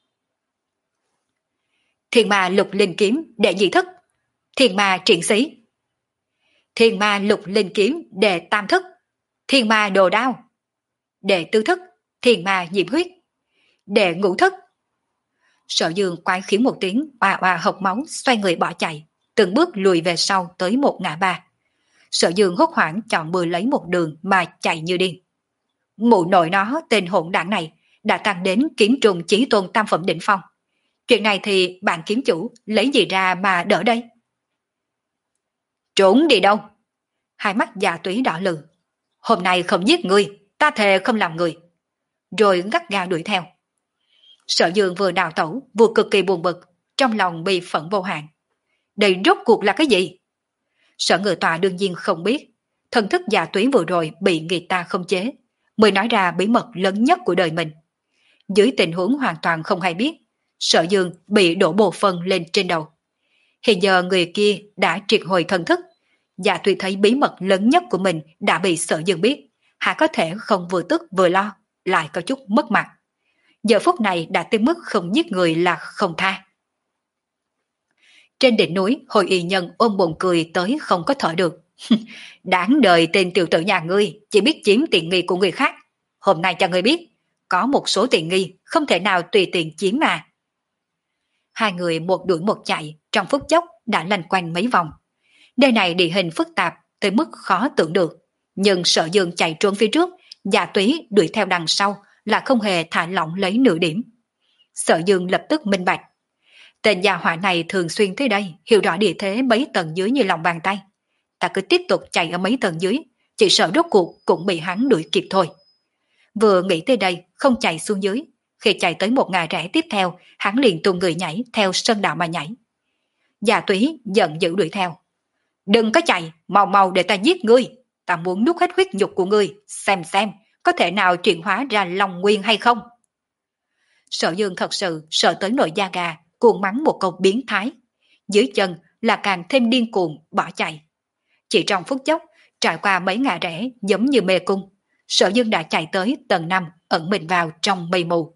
Thiên ma lục linh kiếm đệ nhị thức, thiên ma triển sĩ, thiên ma lục linh kiếm đệ tam thức, thiên ma đồ đao, đệ tứ thức, thiên ma nhiễm huyết, đệ ngũ thức. Sở Dương quái khiếu một tiếng, oà oà hộc máu, xoay người bỏ chạy, từng bước lùi về sau tới một ngã ba. Sở Dương hốt hoảng chọn bừa lấy một đường mà chạy như điên. Mụ nội nó, tên hỗn đảng này đã tăng đến kiếm trùng chí tôn tam phẩm đỉnh phong. Chuyện này thì bạn kiếm chủ lấy gì ra mà đỡ đây? Trốn đi đâu? Hai mắt già túy đỏ lừ. Hôm nay không giết người, ta thề không làm người. Rồi gắt gao đuổi theo. Sở Dương vừa đào tẩu, vừa cực kỳ buồn bực, trong lòng bị phẫn vô hạn. Đây rốt cuộc là cái gì? Sở Ngự Tọa đương nhiên không biết, thần thức già túy vừa rồi bị người ta không chế, mới nói ra bí mật lớn nhất của đời mình. Dưới tình huống hoàn toàn không hay biết, Sở Dương bị đổ bồ phân lên trên đầu. Hiện giờ người kia đã triệt hồi thần thức, già túy thấy bí mật lớn nhất của mình đã bị Sở Dương biết, hạ có thể không vừa tức vừa lo, lại có chút mất mặt. Giờ phút này đã tới mức không giết người là không tha. Trên đỉnh núi, Hồi Y Nhân ôm bụng cười tới không có thở được. Đáng đời tên tiểu tử nhà ngươi, chỉ biết chiếm tiện nghi của người khác. Hôm nay cho ngươi biết, có một số tiện nghi không thể nào tùy tiện chiếm mà. Hai người một đuổi một chạy, trong phút chốc đã lanh quanh mấy vòng. Nơi này địa hình phức tạp tới mức khó tưởng được. Nhưng Sở Dương chạy trốn phía trước, Dạ Túy đuổi theo đằng sau là không hề thả lỏng lấy nửa điểm. Sở Dương lập tức minh bạch. Tên gia hỏa này thường xuyên tới đây, hiểu rõ địa thế mấy tầng dưới như lòng bàn tay. Ta cứ tiếp tục chạy ở mấy tầng dưới, chỉ sợ rốt cuộc cũng bị hắn đuổi kịp thôi. Vừa nghĩ tới đây, không chạy xuống dưới. Khi chạy tới một ngã rẽ tiếp theo, hắn liền tung người nhảy theo sơn đạo mà nhảy. Dạ Túy giận dữ đuổi theo. Đừng có chạy, mau mau để ta giết ngươi. Ta muốn nuốt hết huyết nhục của ngươi, xem xem có thể nào chuyển hóa ra Long Nguyên hay không. Sở Dương thật sự sợ tới nổi da gà, cuồng mắng một câu biến thái. Dưới chân là càng thêm điên cuồng bỏ chạy. Chỉ trong phút chốc, trải qua mấy ngã rẽ giống như mê cung, Sở Dương đã chạy tới tầng năm, ẩn mình vào trong mây mù.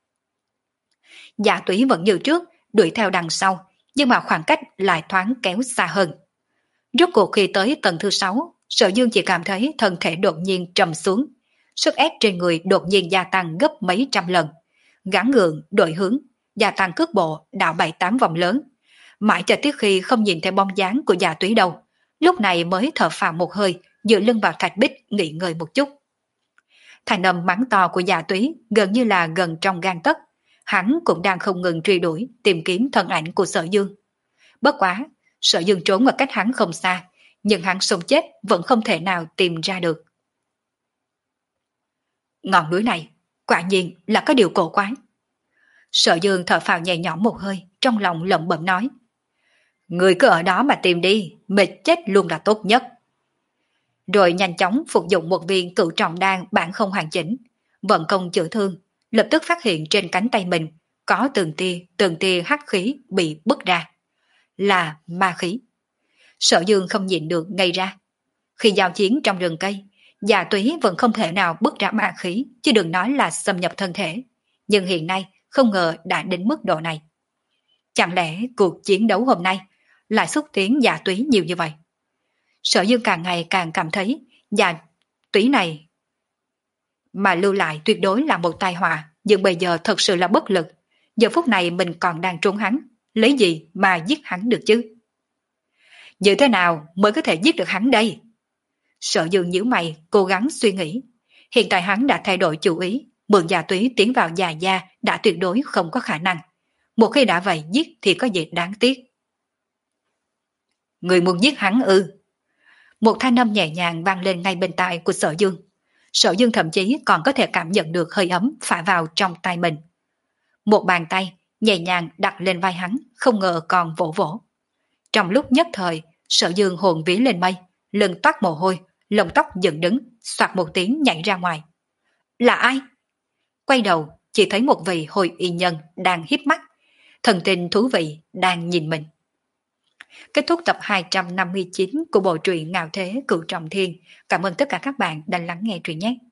Dạ Túy vẫn như trước, đuổi theo đằng sau, nhưng mà khoảng cách lại thoáng kéo xa hơn. Rốt cuộc khi tới tầng thứ sáu, Sở Dương chỉ cảm thấy thân thể đột nhiên trầm xuống, sức ép trên người đột nhiên gia tăng gấp mấy trăm lần, gắng gượng đổi hướng, gia tăng cước bộ đảo bảy tám vòng lớn, mãi cho tới khi không nhìn thấy bóng dáng của Dạ Túy đâu, lúc này mới thở phào một hơi, dựa lưng vào thạch bích nghỉ ngơi một chút. Thành âm mắng to của Dạ Túy gần như là gần trong gang tấc, hắn cũng đang không ngừng truy đuổi tìm kiếm thân ảnh của Sở Dương. Bất quá, Sở Dương trốn ở cách hắn không xa, nhưng hắn sống chết vẫn không thể nào tìm ra được. Ngọn núi này quả nhiên là có điều cổ quái. Sở Dương thở phào nhẹ nhõm một hơi, trong lòng lẩm bẩm nói. Người cứ ở đó mà tìm đi, mệt chết luôn là tốt nhất. Rồi nhanh chóng phục dụng một viên cửu trọng đan bản không hoàn chỉnh, vận công chữa thương, lập tức phát hiện trên cánh tay mình có từng tia, từng tia hắc khí bị bứt ra. Là ma khí. Sở Dương không nhịn được ngây ra. Khi giao chiến trong rừng cây, Dạ Túy vẫn không thể nào bứt ra ma khí, chứ đừng nói là xâm nhập thân thể. Nhưng hiện nay không ngờ đã đến mức độ này. Chẳng lẽ cuộc chiến đấu hôm nay lại xúc tiến Dạ Túy nhiều như vậy? Sở Dương càng ngày càng cảm thấy Dạ Túy này mà lưu lại tuyệt đối là một tai họa, nhưng bây giờ thật sự là bất lực. Giờ phút này mình còn đang trốn hắn, lấy gì mà giết hắn được chứ? Như thế nào mới có thể giết được hắn đây? Sở Dương nhíu mày, cố gắng suy nghĩ. Hiện tại hắn đã thay đổi chủ ý, mượn già túy tiến vào già gia đã tuyệt đối không có khả năng. Một khi đã vậy giết thì có gì đáng tiếc. Người muốn giết hắn ư? Một thanh âm nhẹ nhàng vang lên ngay bên tai của Sở Dương. Sở Dương thậm chí còn có thể cảm nhận được hơi ấm phả vào trong tay mình. Một bàn tay nhẹ nhàng đặt lên vai hắn, không ngờ còn vỗ vỗ. Trong lúc nhất thời, Sở Dương hồn vía lên mây, lưng toát mồ hôi, lông tóc dựng đứng, soạt một tiếng nhảy ra ngoài. Là ai? Quay đầu, chỉ thấy một vị hồi y nhân đang híp mắt, thần tình thú vị đang nhìn mình. Kết thúc tập hai trăm năm mươi chín của bộ truyện Ngạo Thế Cửu Trọng Thiên. Cảm ơn tất cả các bạn đã lắng nghe truyện nhé.